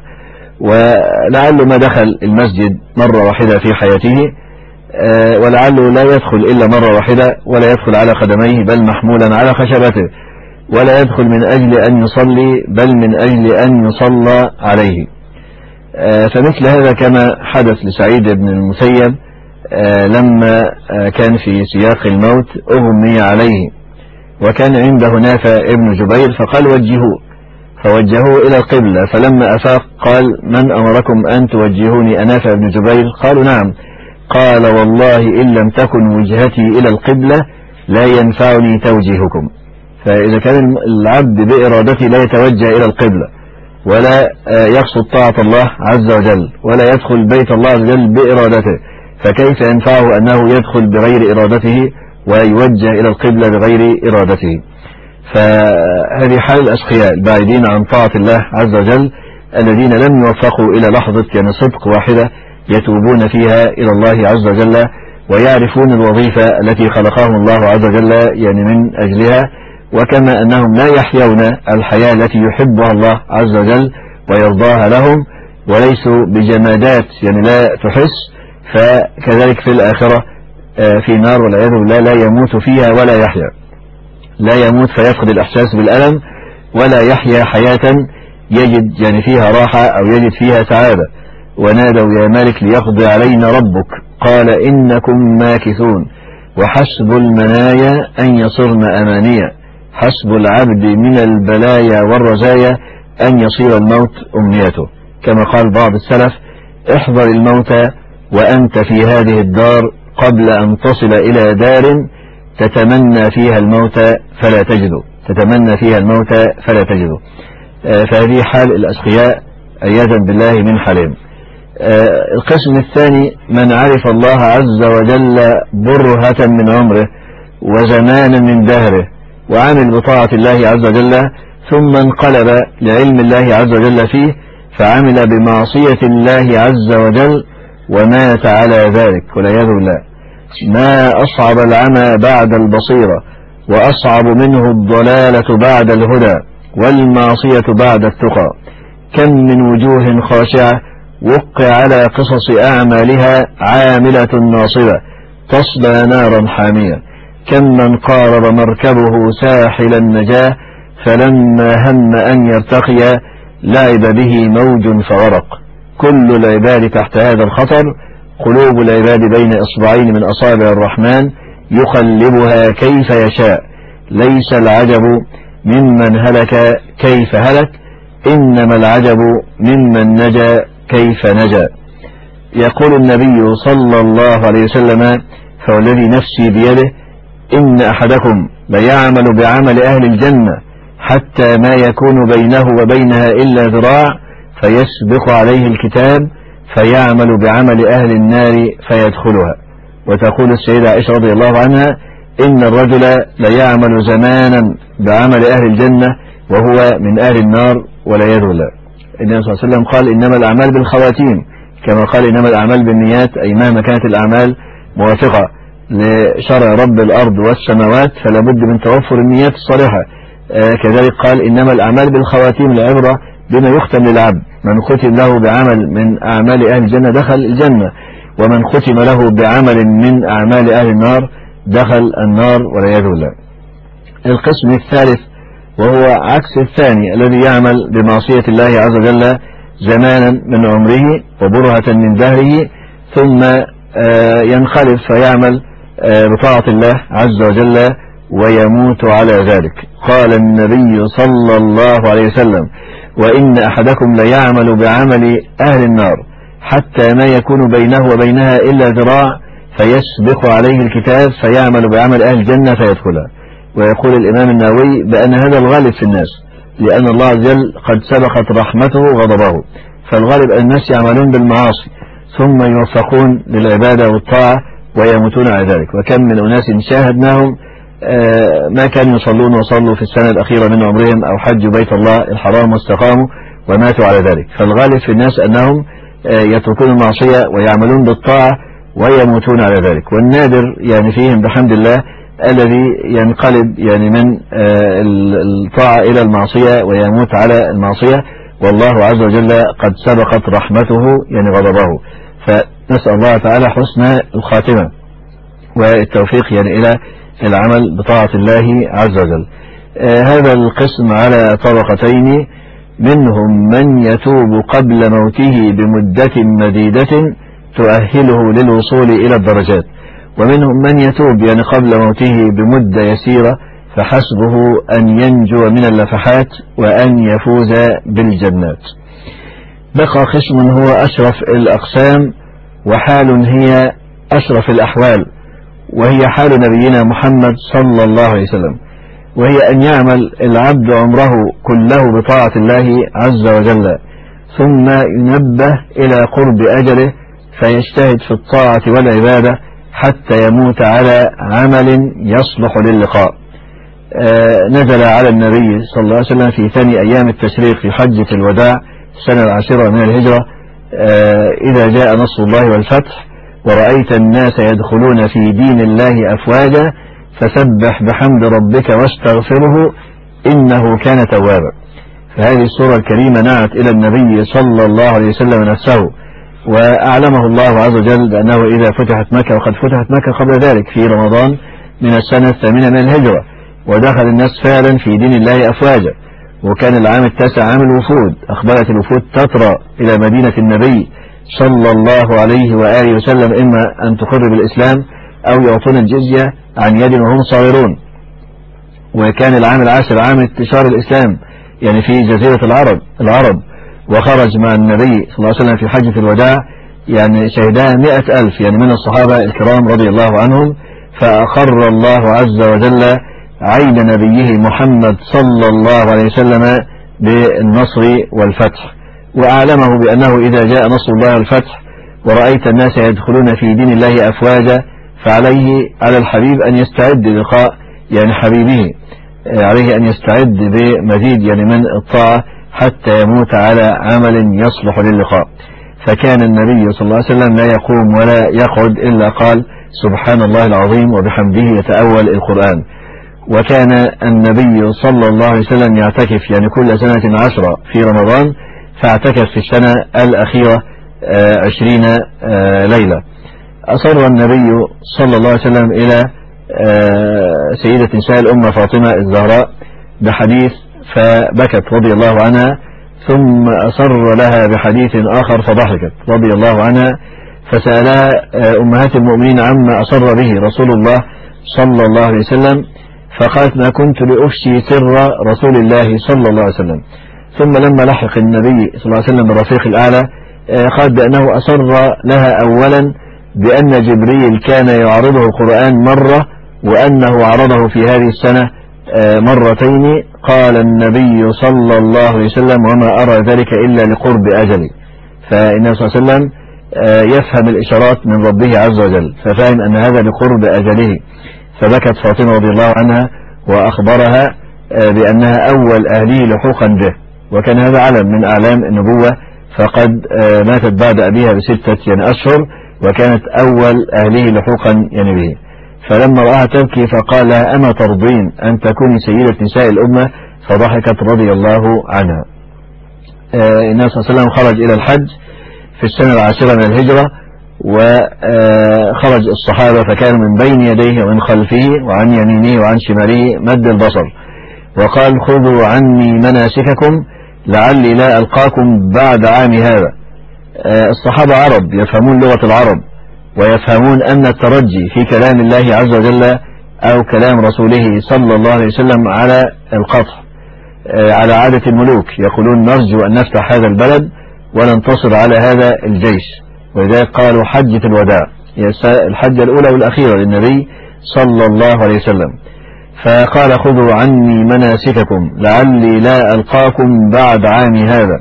ولعله ما دخل المسجد مرة واحدة في حياته، ولعله لا يدخل إلا مرة واحدة، ولا يدخل على قدميه بل محمولا على خشبته، ولا يدخل من أجل أن يصلي بل من أجل أن يصلى عليه. فمثل هذا كما حدث لسعيد بن المسيب لما كان في سياق الموت أغمي عليه، وكان عنده نافع ابن جبير، فقال: وجهوه، فوجهوه إلى القبلة، فلما أفاق قال: من أمركم أن توجهوني أنافع ابن جبير؟ قالوا: نعم. قال: والله إن لم تكن وجهتي إلى القبلة لا ينفعني توجيهكم. فإذا كان العبد بإرادته لا يتوجه إلى القبلة ولا يقصد طاعة الله عز وجل ولا يدخل بيت الله عز وجل بإرادته، فكيف ينفعه أنه يدخل بغير إرادته ويوجه إلى القبلة بغير إرادته؟ فهذه حال الأشقياء البعيدين عن طاعة الله عز وجل، الذين لم يوفقوا إلى لحظة يعني صدق واحدة يتوبون فيها إلى الله عز وجل ويعرفون الوظيفة التي خلقهم الله عز وجل يعني من أجلها، وكما أنهم لا يحيون الحياة التي يحبها الله عز وجل ويرضاها لهم، وليسوا بجمادات يعني لا تحس، فكذلك في الآخرة في نار والعياذ بالله لا يموت فيها ولا يحيا، لا يموت فيفقد الإحساس بالألم، ولا يحيا حياة يجد يعني فيها راحة أو يجد فيها سعادة. ونادوا: يا مالك ليقضي علينا ربك، قال: إنكم ماكثون، وحسب المنايا أن يصرن أمانيا، حسب العبد من البلايا والرزايا أن يصير الموت أمنيته. كما قال بعض السلف: احذر الموت وأنت في هذه الدار قبل أن تصل إلى دار تتمنى فيها الموت فلا تجده، تتمنى فيها الموت فلا تجده. فهذه حال الأشقياء عياذا بالله من حالهم. القسم الثاني: من عرف الله عز وجل برهة من عمره وزمانا من دهره وعمل بطاعة الله عز وجل، ثم انقلب لعلم الله عز وجل فيه فعمل بمعصية الله عز وجل ومات على ذلك والعياذ بالله. ما أصعب العمى بعد البصيرة، وأصعب منه الضلالة بعد الهدى، والمعصية بعد التقى. كم من وجوه خاشعة وقع على قصص أعمالها عاملة ناصبة تصلى نارا حامية. كم من قارب مركبه ساحل النجاة فلما هم أن يرتقي لعب به موج فغرق. كل العباد تحت هذا الخطر، قلوب العباد بين إصبعين من أصابع الرحمن يقلبها كيف يشاء. ليس العجب ممن هلك كيف هلك، إنما العجب ممن نجا كيف نجا. يقول النبي صلى الله عليه وسلم: فوالذي نفسي بيده إن أحدكم ليعمل بعمل أهل الجنة حتى ما يكون بينه وبينها إلا ذراع، فيسبق عليه الكتاب فيعمل بعمل أهل النار فيدخلها. وتقول السيدة عائشة رضي الله عنها: إن الرجل ليعمل زمانا بعمل أهل الجنة وهو من أهل النار والعياذ بالله. النبي صلى الله عليه وسلم قال إنما الأعمال بالخواتيم، كما قال إنما الأعمال بالنيات، أي مهما كانت الأعمال موافقة لشرع رب الأرض والسماوات فلا بد من توفر النيات الصالحة. كذلك قال إنما الأعمال بالخواتيم، العبرة بما يختم للعبد، من ختم له بعمل من أعمال أهل الجنة دخل الجنة، ومن ختم له بعمل من أعمال أهل النار دخل النار والعياذ بالله. القسم الثالث وهو عكس الثاني الذي يعمل بمعصية الله عز وجل زمانا من عمره وبرهة من دهره ثم ينقلب فيعمل بطاعة الله عز وجل ويموت على ذلك. قال النبي صلى الله عليه وسلم وإن أحدكم ليعمل بعمل أهل النار حتى ما يكون بينه وبينها إلا ذراع فيسبق عليه الكتاب فيعمل بعمل أهل الجنة فيدخلها. ويقول الإمام النووي بأن هذا الغالب في الناس، لأن الله عز وجل قد سبقت رحمته وغضبه، فالغالب أن الناس يعملون بالمعاصي ثم يوفقون للعبادة والطاعة ويموتون على ذلك. وكم من أناس شاهدناهم ما كانوا يصلون وصلوا في السنة الأخيرة من عمرهم أو حجوا بيت الله الحرام واستقاموا وماتوا على ذلك. فالغالب في الناس أنهم يتركون المعصية ويعملون بالطاعة ويموتون على ذلك. والنادر يعني فيهم بحمد الله الذي ينقلب يعني من الطاعة إلى المعصية ويموت على المعصية، والله عز وجل قد سبقت رحمته يعني غضبه. فنسأل الله تعالى حسن الخاتمة والتوفيق يعني إلى العمل بطاعة الله عز وجل. هذا القسم على طبقتين، منهم من يتوب قبل موته بمدة مديدة تؤهله للوصول إلى الدرجات، ومنهم من يتوب يعني قبل موته بمدة يسيرة فحسبه أن ينجو من اللفحات وأن يفوز بالجنات. بقى قسم هو أشرف الأقسام وحال هي أشرف الأحوال، وهي حال نبينا محمد صلى الله عليه وسلم، وهي أن يعمل العبد عمره كله بطاعة الله عز وجل ثم ينبه إلى قرب أجله فيجتهد في الطاعة والعبادة حتى يموت على عمل يصلح للقاء. نزل على النبي صلى الله عليه وسلم في ثاني أيام التشريق في حجة الوداع السنة 10 من الهجرة إذا جاء نصر الله والفتح ورأيت الناس يدخلون في دين الله أفواجا فسبح بحمد ربك واستغفره إنه كان توابا. فهذه السورة الكريمة نعت إلى النبي صلى الله عليه وسلم نفسه، وأعلمه الله عز وجل بأنه إذا فتحت مكة، وقد فتحت مكة قبل ذلك في رمضان من السنة 8 من الهجرة، ودخل الناس فعلا في دين الله أفواجا. وكان العام 9 عام الوفود، أقبلت الوفود تطرى إلى مدينة النبي صلى الله عليه وآله وسلم إما أن تقر بالإسلام أو يعطون الجزية عن يد وهم صاغرون. وكان العام 10 عام انتشار الإسلام يعني في جزيرة العرب، وخرج مع النبي صلى الله عليه وسلم في حجة الوداع يعني شهداء 100,000 يعني من الصحابة الكرام رضي الله عنهم. فأقر الله عز وجل عين نبيه محمد صلى الله عليه وسلم بالنصر والفتح، وأعلمه بأنه إذا جاء نصر الله والفتح ورأيت الناس يدخلون في دين الله أفواجا فعليه على الحبيب أن يستعد لقاء يعني حبيبه، عليه أن يستعد بمزيد يعني من الطاعة حتى يموت على عمل يصلح للقاء. فكان النبي صلى الله عليه وسلم لا يقوم ولا يقعد إلا قال سبحان الله العظيم وبحمده يتأول القرآن. وكان النبي صلى الله عليه وسلم يعتكف يعني كل سنة 10 في رمضان، فاعتكف في السنة الأخيرة 20 ليلة. أصر النبي صلى الله عليه وسلم إلى سيدة نساء الأمة فاطمة الزهراء بحديث فبكت رضي الله عنها، ثم أصر لها بحديث آخر فضحكت رضي الله عنها، فسألها أمهات المؤمنين عما أصر به رسول الله صلى الله عليه وسلم، فقالت ما كنت لأفشي سر رسول الله صلى الله عليه وسلم. ثم لما لحق النبي صلى الله عليه وسلم بالرفيق الأعلى قال بأنه أصر لها أولا بأن جبريل كان يعرضه القرآن مرة وأنه عرضه في هذه السنة مرتين. قال النبي صلى الله عليه وسلم وما أرى ذلك إلا لقرب أجلي. فالنبي صلى الله عليه وسلم يفهم الإشارات من ربه عز وجل، ففهم أن هذا لقرب أجله، فبكت فاطمة رضي الله عنها وأخبرها بأنها أول أهله لحوقا به، وكان هذا علم من أعلام النبوة، فقد ماتت بعد أبيها ب6 أشهر، وكانت أول أهله لحوقا به. فلما رأها تبكي فقال لها: أما ترضين أن تكوني سيدة نساء الأمة؟ فضحكت رضي الله عنها. النبي صلى الله عليه وسلم خرج إلى الحج في السنة 10 من الهجرة، وخرج الصحابة فكانوا من بين يديه ومن خلفه وعن يمينه وعن شماله مد البصر، وقال: خذوا عني مناسككم لعلي لا ألقاكم بعد عام هذا. الصحابة عرب يفهمون لغة العرب، ويفهمون أن الترجي في كلام الله عز وجل أو كلام رسوله صلى الله عليه وسلم على القطع، على عادة الملوك، يقولون: نرجو أن نفتح هذا البلد وننتصر على هذا الجيش. ولذلك قالوا حجة الوداع، الحجة الأولى والأخيرة للنبي صلى الله عليه وسلم. فقال: خذوا عني مناسككم لعلي لا ألقاكم بعد عام هذا.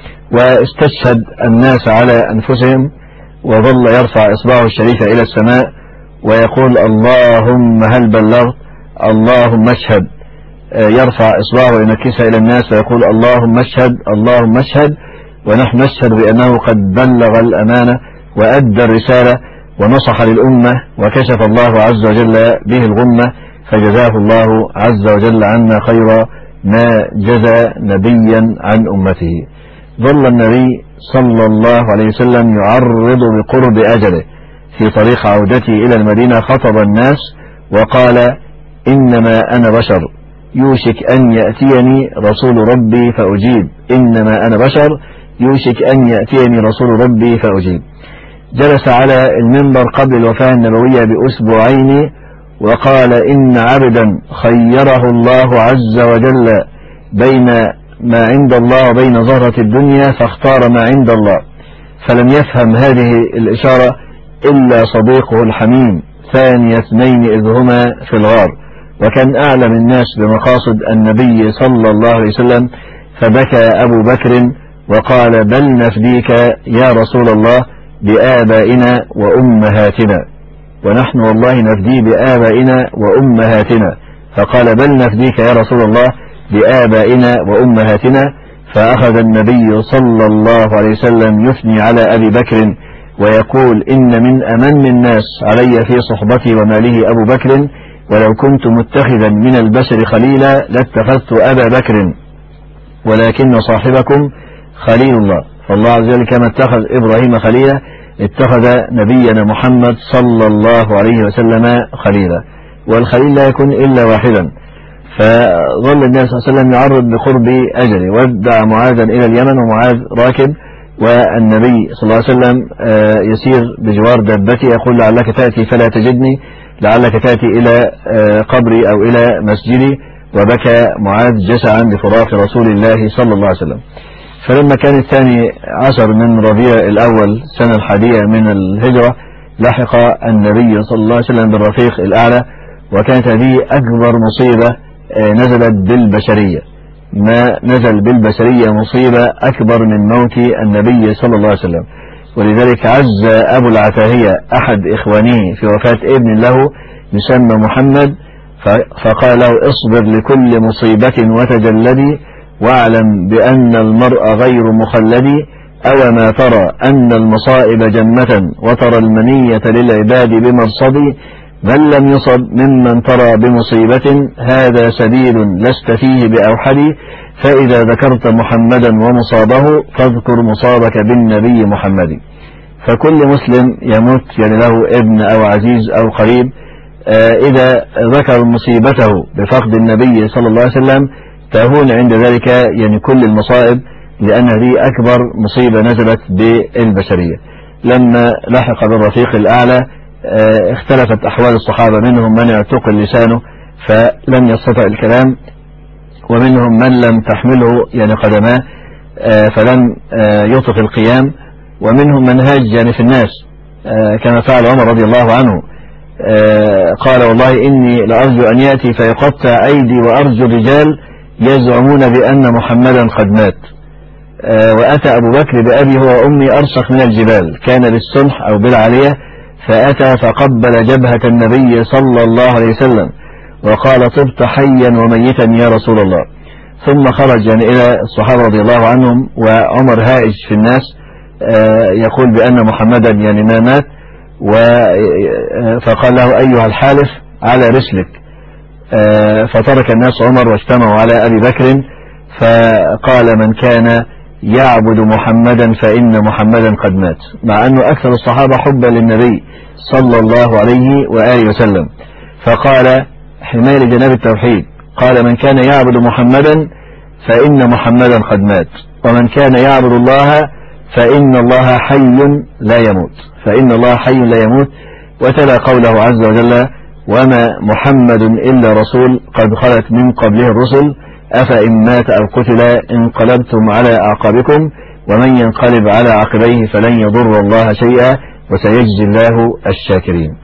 واستشهد الناس على أنفسهم، وظل يرفع إصبعه الشريفة إلى السماء ويقول: اللهم هل بلغت؟ اللهم اشهد. يرفع إصبعه وينكسها إلى الناس ويقول: اللهم اشهد، اللهم اشهد. ونحن نشهد بأنه قد بلغ الأمانة وأدى الرسالة ونصح للأمة، وكشف الله عز وجل به الغمة، فجزاه الله عز وجل عنا خير ما جزى نبيا عن أمته. ظل النبي صلى الله عليه وسلم يعرض بقرب أجله في طريق عودته إلى المدينة، خطب الناس وقال: إنما أنا بشر يوشك أن يأتيني رسول ربي فأجيب، إنما أنا بشر يوشك أن يأتيني رسول ربي فأجيب. جلس على المنبر قبل الوفاة النبوية بأسبوعين وقال: إن عبدا خيره الله عز وجل بين ما عند الله وبين زهرة الدنيا فاختار ما عند الله. فلم يفهم هذه الإشارة إلا صديقه الحميم ثاني اثنين إذ هما في الغار، وكان أعلم الناس بمقاصد النبي صلى الله عليه وسلم. فبكى أبو بكر وقال: بل نفديك يا رسول الله بآبائنا وأمهاتنا، ونحن والله نفدي بآبائنا وأمهاتنا. فقال: بل نفديك يا رسول الله بآبائنا وأمهاتنا. فأخذ النبي صلى الله عليه وسلم يثني على أبي بكر ويقول: إن من أمن الناس علي في صحبتي وماله أبو بكر، ولو كنت متخذا من البشر خليلا لاتخذت أبا بكر، ولكن صاحبكم خليل الله. فالله عز وجل كما اتخذ إبراهيم خليلا اتخذ نبينا محمد صلى الله عليه وسلم خليلا، والخليل لا يكون إلا واحدا. فظل النبي صلى الله عليه وسلم يعرض بقرب أجله، ودع معاذا إلى اليمن ومعاذ راكب، والنبي صلى الله عليه وسلم يسير بجوار دابته يقول: لعلك تأتي فلا تجدني، لعلك تأتي إلى قبري أو إلى مسجدي. وبكى معاذ جشعا لفراق رسول الله صلى الله عليه وسلم. فلما كان 12 من ربيع الأول سنة 1 من الهجرة لحق النبي صلى الله عليه وسلم بالرفيق الأعلى، وكانت هذه أكبر مصيبة نزلت بالبشرية. ما نزل بالبشرية مصيبة أكبر من موت النبي صلى الله عليه وسلم. ولذلك عز أبو العتاهية أحد إخوانه في وفاة ابن له يسمى محمد، فقال له: اصبر لكل مصيبة وتجلدي، واعلم بأن المرء غير مخلد، أو ما ترى أن المصائب جمة وترى المنية للعباد بمرصد، من لم يصب ممن ترى بمصيبة هذا سبيل لست فيه بأوحد، فإذا ذكرت محمدا ومصابه فاذكر مصابك بالنبي محمد. فكل مسلم يموت له ابن أو عزيز أو قريب، إذا ذكر مصيبته بفقد النبي صلى الله عليه وسلم تهون عند ذلك كل المصائب، لأن هذه أكبر مصيبة نزلت بالبشرية. لما لحق بالرفيق الأعلى اختلفت أحوال الصحابة، منهم من اعتقل لسانه فلم يستطع الكلام، ومنهم من لم تحمله قدماه فلم يطق القيام، ومنهم من هاج في الناس كما فعل عمر رضي الله عنه. قال: والله إني لأرجو أن يأتي فيقطع أيدي وأرجو الرجال يزعمون بأن محمدا قد مات. وأتى أبو بكر بأبي هو وأمي أرسخ من الجبال، كان بالسنح أو بالعالية، فأتى فقبل جبهة النبي صلى الله عليه وسلم وقال طبت حيا وميتا يا رسول الله. ثم خرج يعني إلى الصحابة رضي الله عنهم، وعمر هائج في الناس يقول بأن محمدا يعني ما مات، فقال له أيها الحالف على رسلك. فترك الناس عمر واجتمعوا على أبي بكر، فقال من كان يعبد محمدا فإن محمدا قد مات، مع أنه أكثر الصحابة حبا للنبي صلى الله عليه وآله وسلم. فقال حماية لجناب التوحيد، قال من كان يعبد محمدا فإن محمدا قد مات، ومن كان يعبد الله فإن الله حي لا يموت، فإن الله حي لا يموت. وتلا قوله عز وجل وما محمد إلا رسول قد خلت من قبله الرسل أفإن مات أو قتل انقلبتم على أعقابكم ومن ينقلب على عقبيه فلن يضر الله شيئا وسيجزي الله الشاكرين.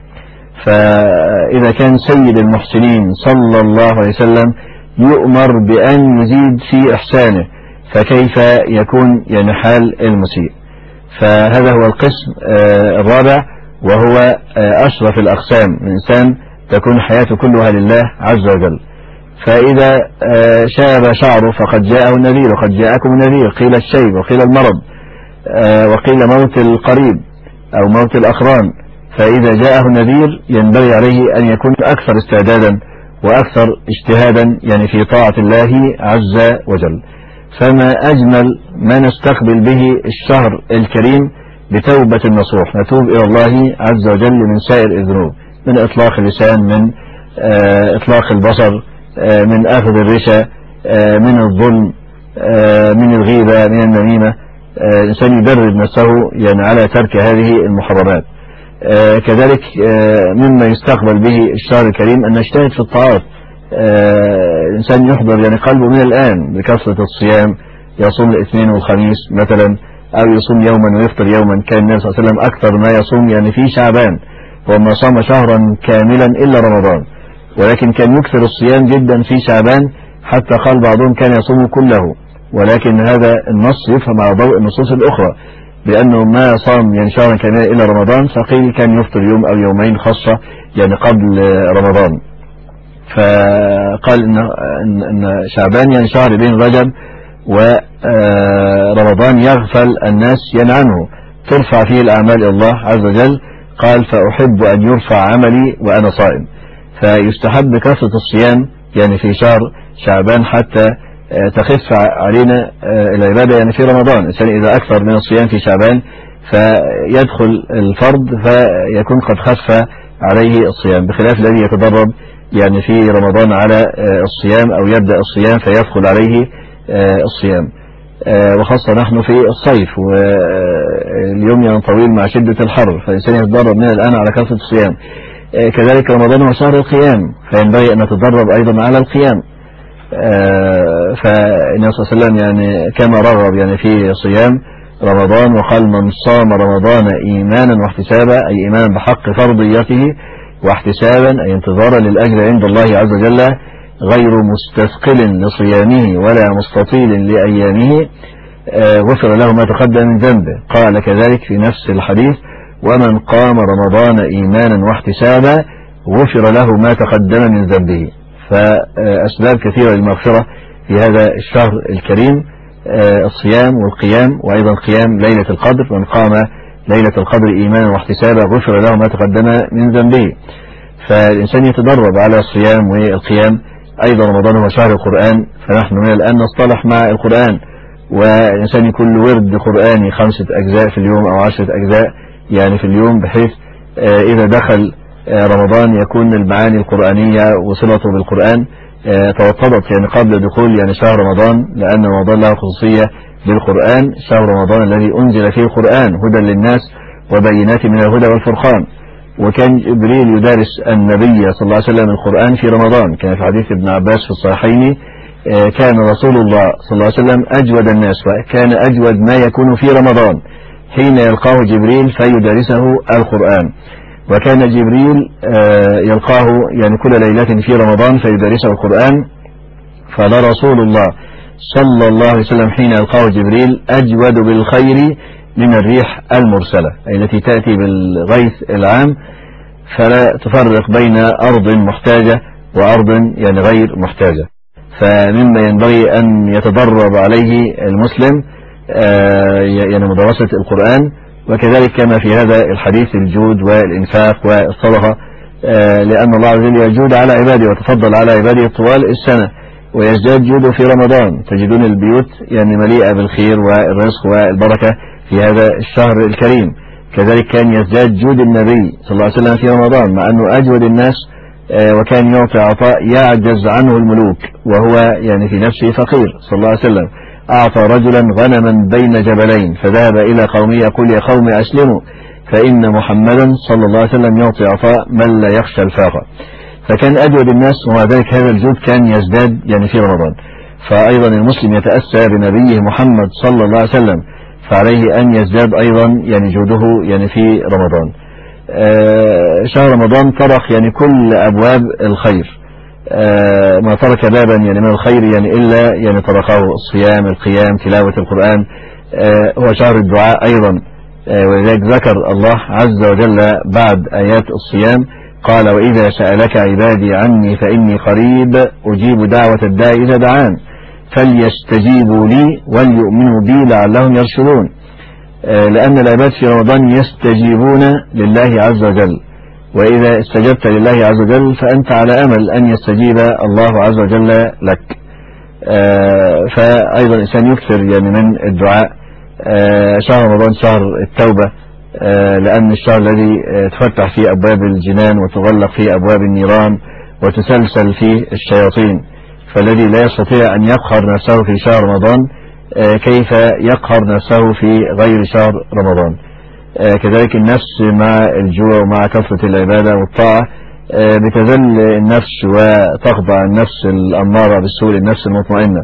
فإذا كان سيد المحسنين صلى الله عليه وسلم يؤمر بأن يزيد في إحسانه، فكيف يكون يعني حال المسيء؟ فهذا هو القسم الرابع، وهو أشرف الأقسام. الإنسان تكون حياته كلها لله عز وجل. فإذا شاب شعره فقد جاءه النذير، وقد جاءكم النذير، قيل الشيب وقيل المرض وقيل موت القريب أو موت الأقران. فإذا جاءه النذير ينبغي عليه أن يكون أكثر استعدادا وأكثر اجتهادا يعني في طاعة الله عز وجل. فما أجمل ما نستقبل به الشهر الكريم بتوبة النصوح، نتوب إلى الله عز وجل من سائر الذنوب، من إطلاق اللسان، من إطلاق البصر، من أخذ الرشا، من الظلم، من الغيبة، من النميمة. الإنسان يدرب نفسه يعني على ترك هذه المحرمات. كذلك مما يستقبل به الشهر الكريم أن نجتهد في الطاعات. الإنسان يحضر يعني قلبه من الآن بكثرة الصيام، يصوم الاثنين والخميس مثلا، أو يصوم يوما ويفطر يوما. كان النبي صلى الله عليه وسلم أكثر ما يصوم يعني في شعبان، وما صام شهرا كاملا إلا رمضان، ولكن كان يكثر الصيام جدا في شعبان، حتى قال بعضهم كان يصوم كله. ولكن هذا النص يفهم على ضوء النصوص الأخرى، بأنه ما صام يعني شهرا كاملا إلا رمضان، فقيل كان يفطر يوم أو يومين خاصة يعني قبل رمضان. فقال إن شعبان يعني شهر بين رجب ورمضان يغفل الناس عنه، ترفع فيه الأعمال إلى الله عز وجل. قال فأحب أن يرفع عملي وأنا صائم. فيستحب كثرة الصيام يعني في شهر شعبان حتى تخف علينا العبادة يعني في رمضان. الإنسان إذا أكثر من الصيام في شعبان فيدخل الفرض فيكون قد خف عليه الصيام، بخلاف الذي يتدرب يعني في رمضان على الصيام أو يبدأ الصيام فيدخل عليه الصيام. وخاصة نحن في الصيف واليوم يعني طويل مع شدة الحر، فالإنسان يتدرب من الآن على كثرة الصيام. كذلك رمضان هو شهر القيام، فينبغي أن نتدرب أيضا على القيام. فالنبي صلى الله عليه وسلم يعني كما رغب يعني في صيام رمضان، وقال من صام رمضان إيمانا واحتسابا، أي إيمانا بحق فرضيته، واحتسابا أي انتظارا للأجر عند الله عز وجل، غير مستثقل لصيامه ولا مستطيل لأيامه، غفر له ما تقدم من ذنبه. قال كذلك في نفس الحديث ومن قام رمضان إيمانا واحتسابا غفر له ما تقدم من ذنبه. فأسباب كثيرة للمغفرة في هذا الشهر الكريم، الصيام والقيام، وأيضا قيام ليلة القدر. من قام ليلة القدر إيمانا واحتسابا غفر له ما تقدم من ذنبه. فالإنسان يتدرب على الصيام والقيام. أيضا رمضان هو شهر القرآن، فنحن من الآن نصطلح مع القرآن، والإنسان يكون له ورد قرآني 5 أجزاء في اليوم أو 10 أجزاء يعني في اليوم، بحيث إذا دخل رمضان يكون المعاني القرآنية وصلته بالقرآن توطدت يعني قبل دخول يعني شهر رمضان، لأن رمضان له خصوصية بالقرآن. شهر رمضان الذي أنزل فيه القرآن هدى للناس وبينات من الهدى والفرقان. وكان جبريل يدارس النبي صلى الله عليه وسلم القرآن في رمضان. كان في حديث ابن عباس في الصحيحين كان رسول الله صلى الله عليه وسلم أجود الناس، وكان أجود ما يكون في رمضان حين يلقاه جبريل فيدارسه القرآن. وكان جبريل يلقاه يعني كل ليلة في رمضان فيدارسه القرآن. فلا رسول الله صلى الله عليه وسلم حين يلقاه جبريل أجود بالخير من الريح المرسلة التي تأتي بالغيث العام، فلا تفرق بين أرض محتاجة وأرض يعني غير محتاجة. فمما ينبغي أن يتدرب عليه المسلم يعني مدرسة القرآن، وكذلك كما في هذا الحديث الجود والإنفاق والصدقة، لأن الله عز وجل يجود على عباده وتفضل على عباده طوال السنة، ويزداد جوده في رمضان. تجدون البيوت يعني مليئة بالخير والرزق والبركة في هذا الشهر الكريم. كذلك كان يزداد جود النبي صلى الله عليه وسلم في رمضان، مع أنه أجود الناس وكان يعطي عطاء يعجز عنه الملوك، وهو يعني في نفسه فقير صلى الله عليه وسلم. أعطى رجلا غنما بين جبلين فذهب إلى قومه يقول: يا قوم أسلموا فإن محمدا صلى الله عليه وسلم يعطي عطاء من لا يخشى الفاقة. فكان أجود الناس، ومع ذلك هذا الجود كان يزداد يعني في رمضان. فأيضا المسلم يتأسى بنبيه محمد صلى الله عليه وسلم، فعليه أن يزداد أيضا يعني جوده يعني في رمضان. شهر رمضان طرق يعني كل أبواب الخير، ما ترك بابا يعني من الخير يعني إلا يعني طرقه: الصيام، القيام، تلاوة القرآن. هو شهر الدعاء أيضا، ولذلك ذكر الله عز وجل بعد آيات الصيام قال: وإذا سألك عبادي عني فإني قريب أجيب دعوة الداعي إذا دعان فليستجيبوا لي وليؤمنوا بي لعلهم يرشدون. لأن العباد في رمضان يستجيبون لله عز وجل، وإذا استجبت لله عز وجل فأنت على أمل أن يستجيب الله عز وجل لك. فأيضا الإنسان يكثر يعني من الدعاء. شهر رمضان شهر التوبة، لأن الشهر الذي تفتح فيه أبواب الجنان وتغلق فيه أبواب النيران وتسلسل فيه الشياطين. فالذي لا يستطيع أن يقهر نفسه في شهر رمضان كيف يقهر نفسه في غير شهر رمضان؟ كذلك النفس مع الجوع ومع كثرة العبادة والطاعة بتذل النفس وتخضع النفس الأمارة بالسوء النفس المطمئنة.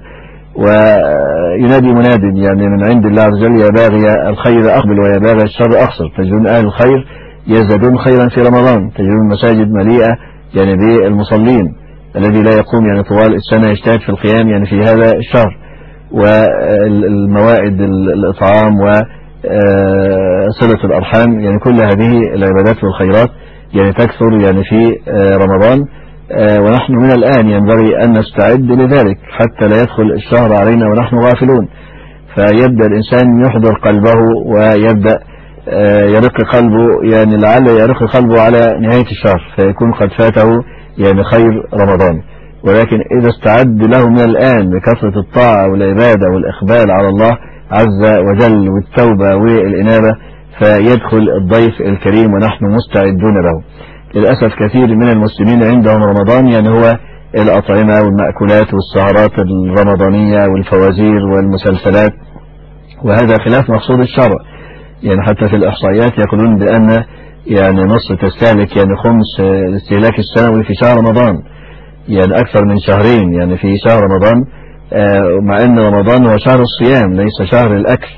وينادي مناد يعني من عند الله عز وجل: يا باغي الخير أقبل ويا باغي الشر أقصر. تجدون أهل الخير يزدادون خيرا في رمضان، تجدون المساجد مليئة يعني بالمصلين الذي لا يقوم يعني طوال السنة يجتهد في القيام يعني في هذا الشهر. والموائد، الإطعام وصلة الأرحام، يعني كل هذه العبادات والخيرات يعني تكثر يعني في رمضان. ونحن من الآن ينبغي أن نستعد لذلك حتى لا يدخل الشهر علينا ونحن غافلون. فيبدأ الإنسان يحضر قلبه ويبدأ يرق قلبه، يعني لعل يرق قلبه على نهاية الشهر فيكون قد فاته يعني خير رمضان. ولكن إذا استعد له من الآن بكثرة الطاعة والعبادة والإقبال على الله عز وجل والتوبة والإنابة فيدخل الضيف الكريم ونحن مستعدون له. للأسف كثير من المسلمين عندهم رمضان يعني هو الأطعمة والمأكولات والسهرات الرمضانية والفوازير والمسلسلات، وهذا خلاف مقصود الشرع. يعني حتى في الإحصائيات يقولون بأن يعني مصر تستهلك يعني خمس الاستهلاك السنوي في شهر رمضان، يعني أكثر من شهرين يعني في شهر رمضان، مع أن رمضان هو شهر الصيام ليس شهر الأكل.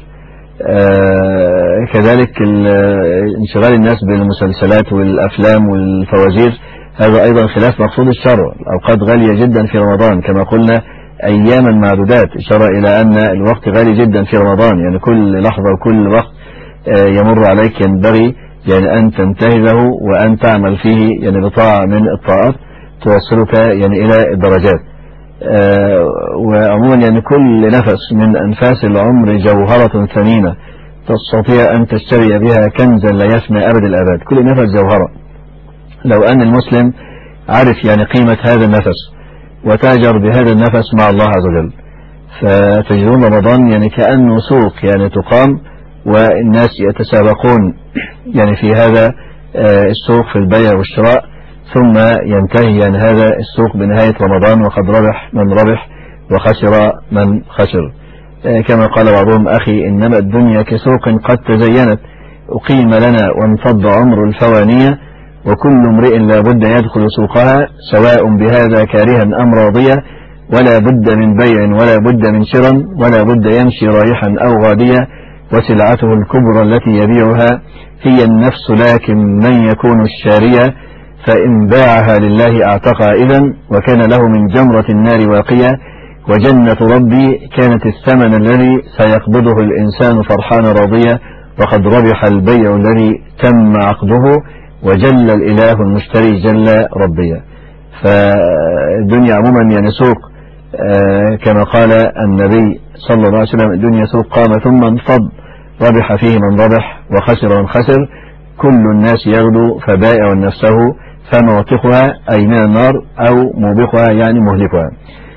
كذلك انشغال الناس بالمسلسلات والأفلام والفوازير هذا أيضا خلاف مقصود الشرع. الأوقات غالية جدا في رمضان كما قلنا، أياما معدودات، إشارة إلى أن الوقت غالي جدا في رمضان، يعني كل لحظة وكل وقت يمر عليك ينبغي يعني أن تنتهزه وأن تعمل فيه يعني بطاعة من الطاعات توصلك يعني إلى الدرجات. وعموما يعني كل نفس من أنفاس العمر جوهرة ثمينة تستطيع أن تشتري بها كنزا لا يفنى أبد الآباد. كل نفس جوهرة. لو أن المسلم عرف يعني قيمة هذا النفس وتاجر بهذا النفس مع الله عز وجل، فتجدون رمضان يعني كأنه سوق يعني تقام والناس يتسابقون يعني في هذا السوق في البيع والشراء، ثم ينتهي يعني هذا السوق بنهاية رمضان وقد ربح من ربح وخسر من خسر. كما قال بعضهم: أخي إنما الدنيا كسوق قد تزينت أقيم لنا وانفض عمر الفوانية وكل امرئ لا بد يدخل سوقها سواء بهذا كارها أم راضية ولا بد من بيع ولا بد من شراء ولا بد يمشي رايحا أو غاديا وسلعته الكبرى التي يبيعها هي النفس لكن من يكون الشارية فإن باعها لله اعتقى إذن وكان له من جمرة النار واقية وجنة ربي كانت الثمن الذي سيقبضه الإنسان فرحان راضية وقد ربح البيع الذي تم عقده وجل الإله المشتري جل ربيا. فالدنيا عموما يعني سوق، كما قال النبي صلى الله عليه وسلم: الدنيا سوق قام ثم انفض، ربح فيه من ربح وخسر من خسر، كل الناس يغدو فبائع نفسه فموثقها أي من النار أو موبقها يعني مهلكها.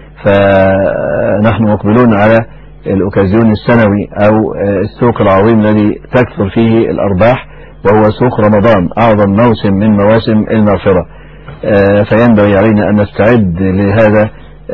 فنحن مقبلون على الأوكازيون السنوي أو السوق العظيم الذي تكثر فيه الأرباح، وهو سوق رمضان، أعظم موسم من مواسم المغفرة. فينبغي علينا أن نستعد لهذا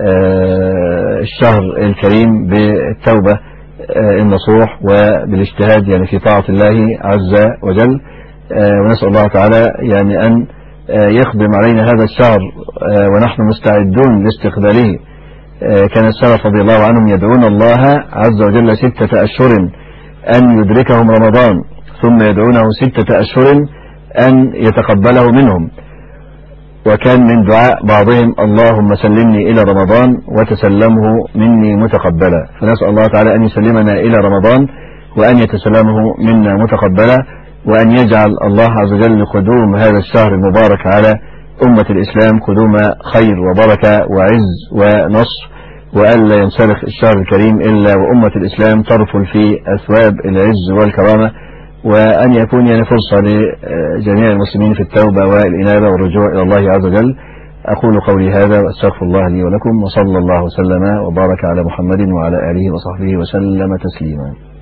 الشهر الكريم بالتوبة النصوح وبالاجتهاد يعني في طاعة الله عز وجل، ونسأل الله تعالى يعني أن يخدم علينا هذا الشهر ونحن مستعدون لاستقباله. كان السلف رضي الله عنهم يدعون الله عز وجل 6 أشهر أن يدركهم رمضان، ثم يدعونه 6 أشهر أن يتقبله منهم. وكان من دعاء بعضهم: اللهم سلمني إلى رمضان وتسلمه مني متقبلا. فنسأل الله تعالى أن يسلمنا إلى رمضان وأن يتسلمه منا متقبلا، وأن يجعل الله عز وجل قدوم هذا الشهر المبارك على أمة الإسلام قدوم خير وبركة وعز ونصر، وألا ينسلخ الشهر الكريم إلا وأمة الإسلام ترفل في أثواب العز والكرامة، وأن يكون يعني فرصة لجميع المسلمين في التوبة والإنابة والرجوع إلى الله عز وجل. أقول قولي هذا وأستغفر الله لي ولكم، وصلى الله وسلم وبارك على محمد وعلى آله وصحبه وسلم تسليما.